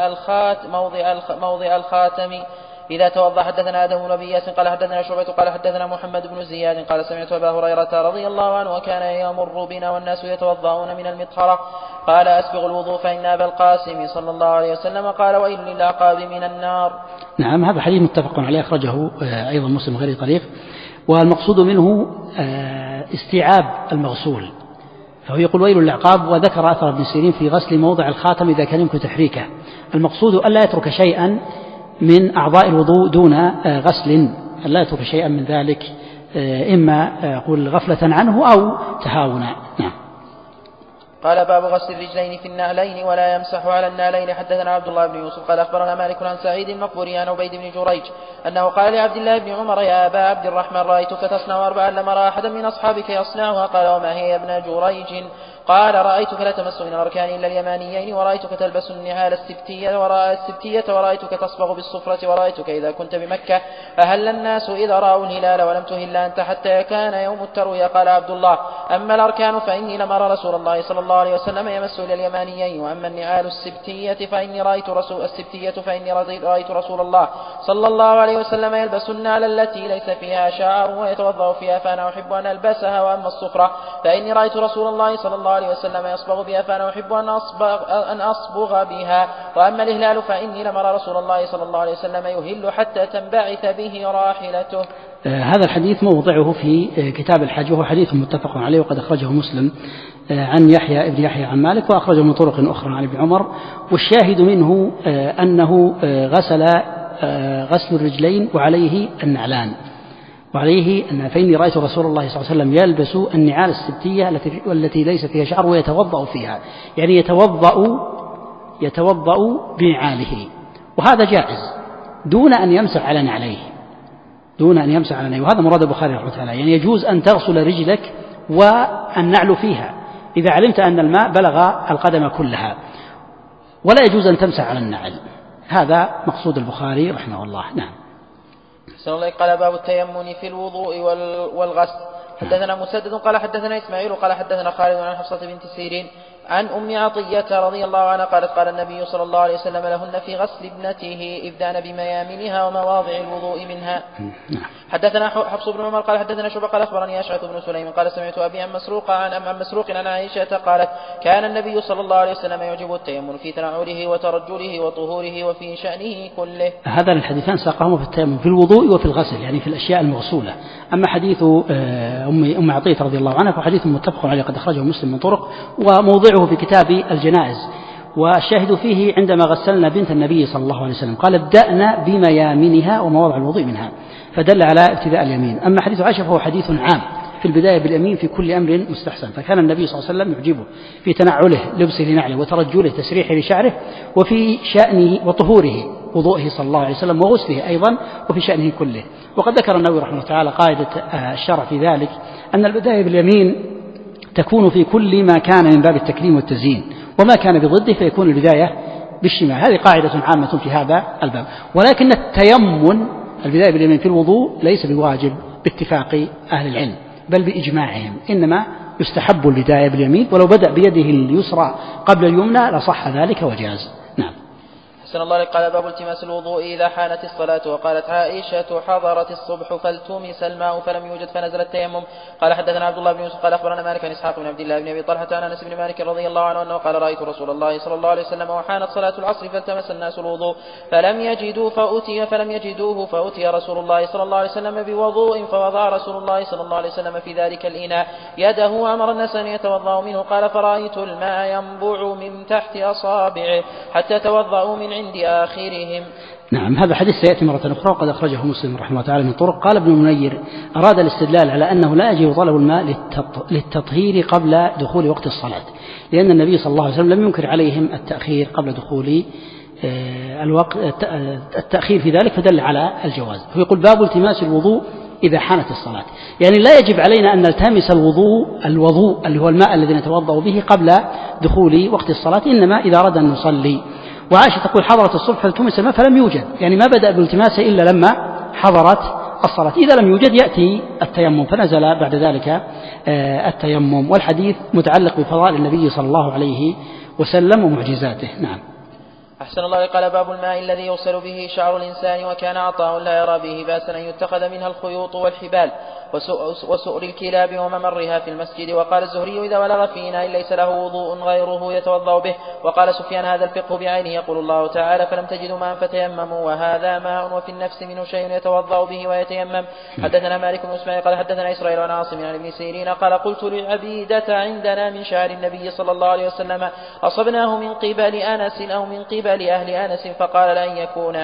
موضع الخاتم إذا توضأ. حدثنا آدم بن أبي ياس قال حدثنا شعبة قال حدثنا محمد بن زياد قال سمعت أبا هريرة رضي الله عنه وكان يمر بنا والناس يتوضأون من المطهرة قال أسبغ الوضوء فإن أبا القاسم صلى الله عليه وسلم قال ويل للأعقاب من النار. نعم، هذا حديث متفق عليه، أخرجه أيضا مسلم غير طريق، والمقصود منه استيعاب المغسول، فهو يقول ويل للعقاب، وذكر أثر ابن سيرين في غسل موضع الخاتم إذا كان يمكن تحريكه. المقصود ألا يترك شيئا من أعضاء الوضوء دون غسل، ألا يترك شيئا من ذلك، إما أقول غفلة عنه أو تهاونا. نعم. قال باب غسل الرجلين في النعلين ولا يمسح على النعلين. حدثنا عبد الله بن يوسف قال أخبرنا مالك عن سعيد المقبوري عن عبيد بن جريج أنه قال لعبد الله بن عمر يا أبا عبد الرحمن رأيتك تصنع 4 لم أرى أحدا من أصحابك يصنعها. قال وما هي يا ابن جريج؟ قال رأيتك لا تمس من الأركان إلا اليمانيين ورأيتك تلبس النعال السبتية ورأيتك تصبغ بالصفرة ورأيتك إذا كنت بمكة أهل الناس إذا رأوا الهلال ولم تهل أنت حتى كان يوم التروية. قال عبد الله أما الأركان فإني لم أرى رسول الله صلى الله عليه وسلم يمس إلى اليمانيين، وأما النعال السبتية فإني رأيت رسول الله صلى الله عليه وسلم يلبس النعل التي ليس فيها شعر ويتوضأ فيها فأنا أحب أن ألبسها. وأما الصفرة فإني رأيت رسول الله صلى الله عليه وسلم يصبغ بها فأنا أحب أن أصبغ بها. وأما الإهلال فإني لم أرى رسول الله صلى الله عليه وسلم يهل حتى تنبعث به راحلته. هذا الحديث موضعه في كتاب الحج، وهو حديث متفق عليه وقد أخرجه مسلم عن يحيى ابن يحيى عن مالك، وأخرجه من طرق أخرى عن ابن عمر. والشاهد منه أنه غسل الرجلين وعليه النعلان، وعليه أن فإني رأيت رسول الله صلى الله عليه وسلم يلبس النعال السبتية التي ليس فيها شعر ويتوضأ فيها، يعني يتوضأ بنعاله، وهذا جائز دون أن يمسح على نعليه، وهذا مراد البخاري رحمه الله تعالى. يعني يجوز أن تغسل رجلك والنعل فيها إذا علمت أن الماء بلغ القدم كلها، ولا يجوز أن تمسح على النعل. هذا مقصود البخاري رحمه الله. نعم. قال باب التيمم في الوضوء والغسل. حدثنا مسدد قال حدثنا إسماعيل قال حدثنا خالد عن حفصة بنت سيرين عن أم عطية رضي الله عنها قالت قال النبي صلى الله عليه وسلم لهن في غسل ابنته إذ دان بميامنها ومواضع الوضوء منها. حدثنا حفص بن عمر قال حدثنا شعبة قال أخبرني أشعث بن سليم قال سمعت أبي عن مسروق عن عائشة قالت كان النبي صلى الله عليه وسلم يعجب التيمم في تنعله وترجله وطهوره وفي شأنه كله. هذا الحديثان ساقهما في التيمم في الوضوء وفي الغسل، يعني في الأشياء المغسولة. أما حديث أم عطية رضي الله عنها فحديث متفق عليه قد أخرجه مسلم من طرق، وموضعه في كتاب الجنائز، والشاهد فيه عندما غسلنا بنت النبي صلى الله عليه وسلم قال ابدأنا بميامنها ومواضع الوضوء منها، فدل على ابتداء اليمين. أما حديث عائشة فهو حديث عام في البداية باليمين في كل أمر مستحسن، فكان النبي صلى الله عليه وسلم يعجبه في تنعله لبسه لنعله وترجله تسريحه لشعره، وفي شأنه وطهوره وضوءه صلى الله عليه وسلم وغسله أيضا، وفي شأنه كله. وقد ذكر النووي رحمه الله تعالى قاعدة الشرع في ذلك أن البداية باليمين تكون في كل ما كان من باب التكريم والتزيين، وما كان بضده فيكون البداية بالشمال. هذه قاعدة عامة في هذا الباب. ولكن التيمم البداية باليمين في الوضوء ليس بواجب باتفاق أهل العلم بل بإجماعهم، إنما يستحب البداية باليمين، ولو بدأ بيده اليسرى قبل اليمنى لصح ذلك وجاز. نعم. أحسن الله عليك. قال باب التماس الوضوء إذا حانت الصلاة. وقالت عائشة حضرت الصبح فالتمس الماء فلم يوجد فنزل التيمم. قال حدثنا عبد الله بن يوسف قال أخبرنا مالك عن إسحاق بن عبد الله بن أبي طلحة عن أنس بن مالك رضي الله عنه أنه قال رأيت رسول الله صلى الله عليه وسلم وحانت صلاة العصر فالتمس الناس الوضوء فلم يجدوه فأتي رسول الله صلى الله عليه وسلم بوضوء فوضع رسول الله صلى الله عليه وسلم في ذلك الإناء يده وأمر الناس أن يتوضأوا منه. قال فرأيت الماء ينبع من تحت أصابعه حتى توضأوا من عند آخرهم. نعم، هذا حديث سيأتي مرة أخرى وقد أخرجه مسلم رحمه الله تعالى من طرق. قال ابن المنير أراد الاستدلال على أنه لا يجب طلب الماء للتطهير قبل دخول وقت الصلاة، لأن النبي صلى الله عليه وسلم لم ينكر عليهم التأخير قبل دخول الوقت، التأخير في ذلك فدل على الجواز. فيقول باب التماس الوضوء إذا حانت الصلاة، يعني لا يجب علينا أن نلتمس الوضوء اللي هو الماء الذي نتوضأ به قبل دخول وقت الصلاة، إنما إذا أردنا أن نصلي. وعائشة تقول حضرت الصبح فالتمس الماء فلم يوجد، يعني ما بدأ بالالتماسه إلا لما حضرت الصلاة. إذا لم يوجد يأتي التيمم، فنزل بعد ذلك التيمم. والحديث متعلق بفضائل النبي صلى الله عليه وسلم ومعجزاته. نعم. أحسن الله. قال باب الماء الذي يغسل به شعر الإنسان. وكان عطاء لا يرى به بأسا أن يتخذ منها الخيوط والحبال وسؤر الكلاب وممرها في المسجد. وقال الزهري إذا ولغ في إناء ليس له وضوء غيره يتوضأ به. وقال سفيان هذا الفقه بعينه. يقول الله تعالى فلم تجدوا ماء فتيمموا وهذا ماء وفي النفس منه شيء يتوضأ به ويتيمم. حدثنا مالك بن اسماعيل قال حدثنا إسرائيل عن عاصم عن ابن سيرين قال قلت لعبيدة عندنا من شعر النبي صلى الله عليه وسلم أصبناه من قبل أنس أو من قبل أهل أنس فقال لأن يكون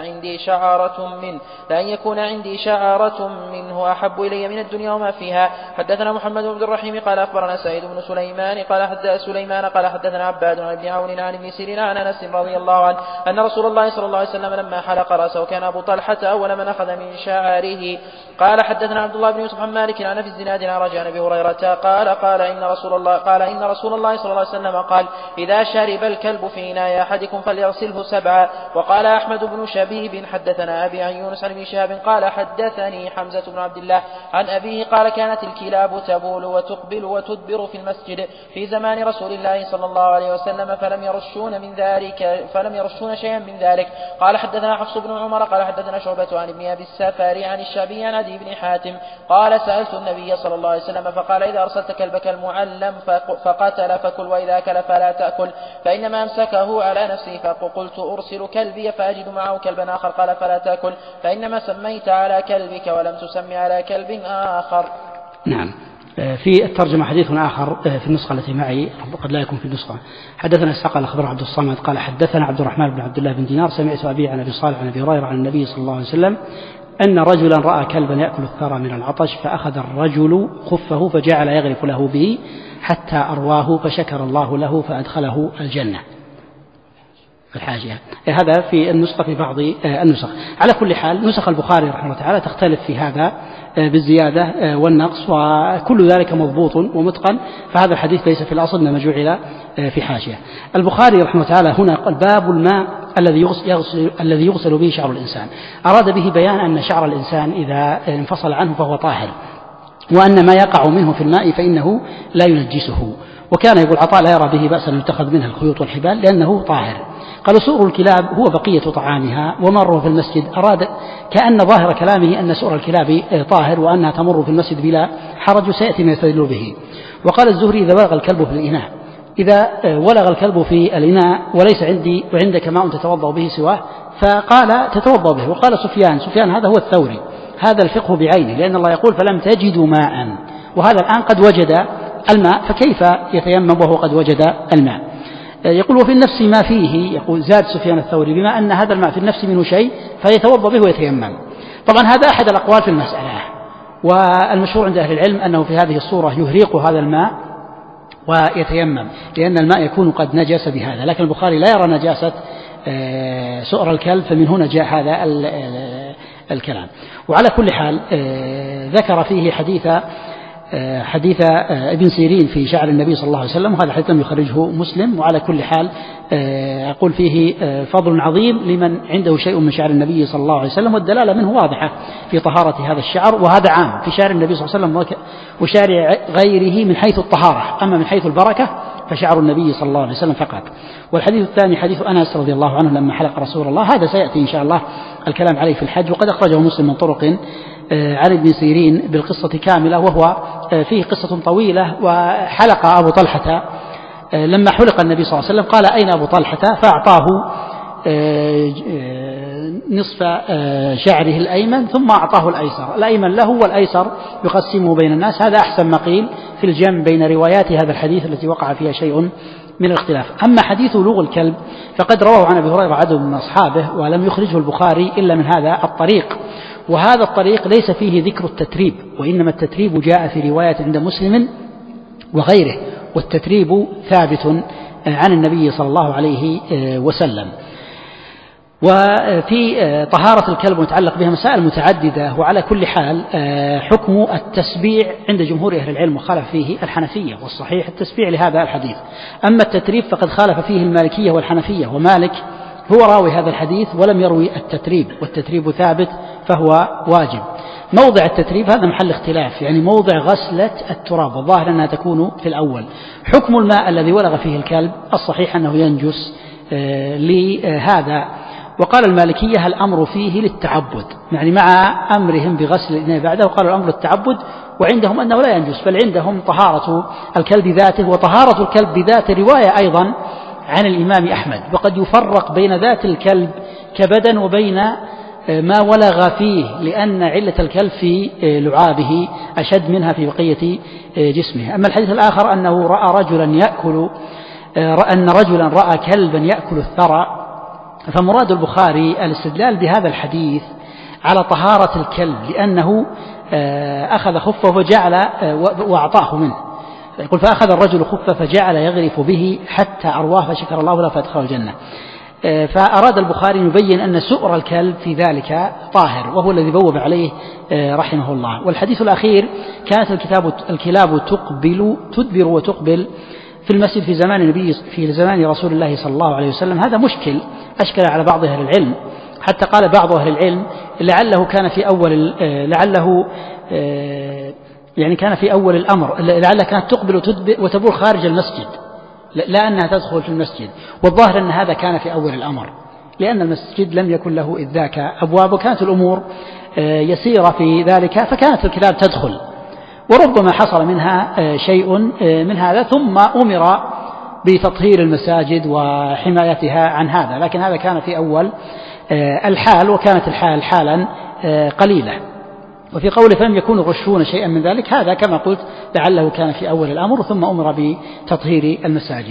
عندي شعرة منه أحب إلي من الدنيا وما فيها. حدثنا محمد بن الرحيم قال أخبرنا سعيد بن سليمان قال حدثنا عباد عن ابن عون عن ابن سيرين عن أنس رضي الله عنه أن رسول الله صلى الله عليه وسلم لما حلق رأسه كان أبو طلحة أول من أخذ من شعره. قال حدثنا عبد الله بن يوسف عن مالك عن في الزناد عن رجاء عن أبي هريرة قال إن رسول الله صلى الله عليه وسلم قال إذا شرب الكلب في إناء أحدكم فليغسله 7. وقال أحمد بن شبيب حدثنا أبي عن يونس عن ابن شهاب قال حدثني حمزة بن عبد الله عن أبيه قال كانت الكلاب تبول وتقبل وتدبر في المسجد في زمان رسول الله صلى الله عليه وسلم فلم يرشون شيئا من ذلك. قال حدثنا حفص بن عمر قال حدثنا شعبة عن ابن أبي السفر عن الشعبي عن عدي بن حاتم قال سألت النبي صلى الله عليه وسلم فقال إذا أرسلت كلبك المعلم فقتل فكل وإذا أكل فلا تأكل فإنما أمسكه على نفسه. فقلت أرسل كلبي فأجد معه كلبا آخر قال فلا تأكل فإنما سميت على كلبك ولم تسمي على كلب آخر. نعم. في الترجمة حديث آخر في النسخة التي معي قد لا يكون في النسخة. حدثنا إسحاق قال أخبرنا عبد الصمد قال حدثنا عبد الرحمن بن عبد الله بن دينار سمعت أبي عن أبي صالح عن أبي هريرة عن النبي صلى الله عليه وسلم أن رجلا رأى كلبا يأكل الثرى من العطش فأخذ الرجل خفه فجعل يغرف له به حتى أرواه فشكر الله له فأدخله الجنة. الحاجة هذا في النسخة في بعض النسخ. على كل حال نسخ البخاري رحمه الله تعالى تختلف في هذا بالزيادة والنقص وكل ذلك مضبوط ومتقن، فهذا الحديث ليس في الأصل إنما جعل في حاشية. البخاري رحمه الله تعالى هنا قال باب الماء الذي يغسل به شعر الإنسان، أراد به بيان أن شعر الإنسان إذا انفصل عنه فهو طاهر، وأن ما يقع منه في الماء فإنه لا ينجسه. وكان يقول عطاء لا يرى به بأسا يتخذ منها الخيوط والحبال لأنه طاهر. قال سؤر الكلاب هو بقية طعامها ومره في المسجد، أراد كأن ظاهر كلامه أن سؤر الكلاب طاهر وأنها تمر في المسجد بلا حرج وسيأتي ما يستدل به. وقال الزهري إذا ولغ الكلب في الإناء، إذا ولغ الكلب في الإناء وليس عندي وعندك ماء تتوضأ به سواه فقال تتوضأ به. وقال سفيان هذا هو الثوري، هذا الفقه بعينه، لأن الله يقول فلم تجدوا ماء، وهذا الآن قد وجد الماء فكيف يتيمم وهو قد وجد الماء. يقول وفي النفس ما فيه، يقول زاد سفيان الثوري بما أن هذا الماء في النفس منه شيء فيتوضأ به ويتيمم. طبعا هذا أحد الأقوال في المسألة، والمشهور عند أهل العلم أنه في هذه الصورة يهريق هذا الماء ويتيمم، لأن الماء يكون قد نجس بهذا. لكن البخاري لا يرى نجاسة سؤر الكلب، فمن هنا جاء هذا الكلام. وعلى كل حال ذكر فيه حديث حديث ابن سيرين في شعر النبي صلى الله عليه وسلم، وهذا الحديث لم يخرجه مسلم. وعلى كل حال أقول فيه فضل عظيم لمن عنده شيء من شعر النبي صلى الله عليه وسلم، والدلالة منه واضحة في طهارة هذا الشعر، وهذا عام في شعر النبي صلى الله عليه وسلم وشعر غيره من حيث الطهارة، أما من حيث البركة فشعر النبي صلى الله عليه وسلم فقط. والحديث الثاني حديث أنس رضي الله عنه لما حلق رسول الله، هذا سيأتي إن شاء الله الكلام عليه في الحج، وقد أخرجه مسلم من طرق عن ابن سيرين بالقصة كاملة، وهو فيه قصة طويلة. وحلق أبو طلحة لما حلق النبي صلى الله عليه وسلم قال أين أبو طلحة؟ فأعطاه نصف شعره الأيمن ثم أعطاه الأيسر، الأيمن له والأيسر يقسمه بين الناس. هذا أحسن ما قيل في الجمع بين روايات هذا الحديث التي وقع فيها شيء من الاختلاف. أما حديث لغو الكلب فقد رواه عن أبي هريرة عدد من أصحابه، ولم يخرجه البخاري إلا من هذا الطريق، وهذا الطريق ليس فيه ذكر التتريب، وإنما التتريب جاء في رواية عند مسلم وغيره، والتتريب ثابت عن النبي صلى الله عليه وسلم. وفي طهارة الكلب متعلق بها مسائل متعددة. وعلى كل حال حكم التسبيع عند جمهور أهل العلم وخالف فيه الحنفية، والصحيح التسبيع لهذا الحديث. أما التتريب فقد خالف فيه المالكية والحنفية، ومالك هو راوي هذا الحديث ولم يروي التتريب، والتتريب ثابت فهو واجب. موضع التتريب هذا محل اختلاف، يعني موضع غسلة التراب، والظاهر أنها تكون في الأول. حكم الماء الذي ولغ فيه الكلب الصحيح أنه ينجس لهذا. وقال المالكية الأمر فيه للتعبد، يعني مع أمرهم بغسل الإناء بعده قالوا الأمر للتعبد، وعندهم أنه لا ينجس، بل عندهم طهارة الكلب ذاته. وطهارة الكلب بذات رواية أيضا عن الإمام أحمد، وقد يفرق بين ذات الكلب كبدن وبين ما ولغ فيه، لأن علة الكلب في لعابه أشد منها في بقية جسمه. أما الحديث الآخر أنه أن رجلا رأى كلبا يأكل الثرى، فمراد البخاري الاستدلال بهذا الحديث على طهارة الكلب، لأنه أخذ خفه وجعل وأعطاه منه، يقول فأخذ الرجل خفه فجعل يغرف به حتى أرواه فشكر الله له فأدخله الجنة. فأراد البخاري يبين أن سؤر الكلب في ذلك طاهر، وهو الذي بوب عليه رحمه الله. والحديث الأخير كانت الكلاب تدبر وتقبل في المسجد في زمان رسول الله صلى الله عليه وسلم. هذا أشكل على بعض أهل العلم، حتى قال بعض أهل العلم لعله كان في أول الأمر، لعلها كانت تقبل وتبول خارج المسجد، لا أنها تدخل في المسجد. والظاهر أن هذا كان في أول الأمر، لأن المسجد لم يكن له إذ ذاك أبواب، وكانت الأمور يسيرة في ذلك، فكانت الكلاب تدخل، وربما حصل منها شيء من هذا، ثم أمر بتطهير المساجد وحمايتها عن هذا. لكن هذا كان في أول الحال، وكانت الحال حالا قليلة. وفي قوله فلم يكونوا يغشون شيئا من ذلك، هذا كما قلت لعله كان في أول الأمر، ثم أمر بتطهير المساجد.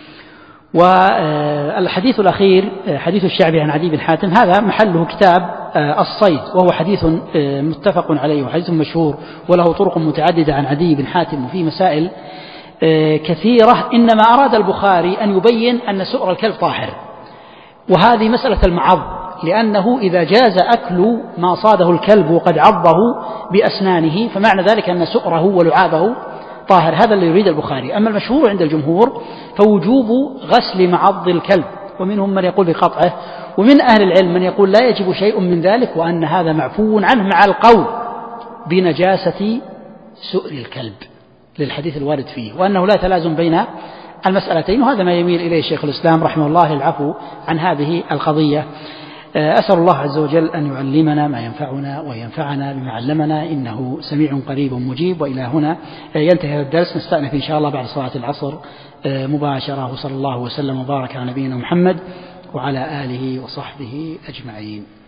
والحديث الأخير حديث الشعبي عن عدي بن حاتم، هذا محله كتاب الصيد، وهو حديث متفق عليه وحديث مشهور، وله طرق متعددة عن عدي بن حاتم، وفيه مسائل كثيرة. إنما أراد البخاري أن يبين أن سؤر الكلب طاهر، وهذه مسألة المعض، لأنه إذا جاز أكل ما صاده الكلب وقد عضه بأسنانه فمعنى ذلك أن سؤره ولعابه طاهر. هذا اللي يريد البخاري. أما المشهور عند الجمهور فوجوب غسل معض الكلب، ومنهم من يقول بقطعه، ومن أهل العلم من يقول لا يجب شيء من ذلك، وأن هذا معفو عنه مع القول بنجاسة سؤر الكلب للحديث الوارد فيه، وأنه لا تلازم بين المسألتين. وهذا ما يميل إليه شيخ الإسلام رحمه الله، العفو عن هذه القضية. أسأل الله عز وجل أن يعلمنا ما ينفعنا وينفعنا بما علمنا، إنه سميع قريب مجيب. وإلى هنا ينتهي الدرس، نستأنف إن شاء الله بعد صلاة العصر مباشرة. وصلى الله وسلم وبارك على نبينا محمد وعلى آله وصحبه أجمعين.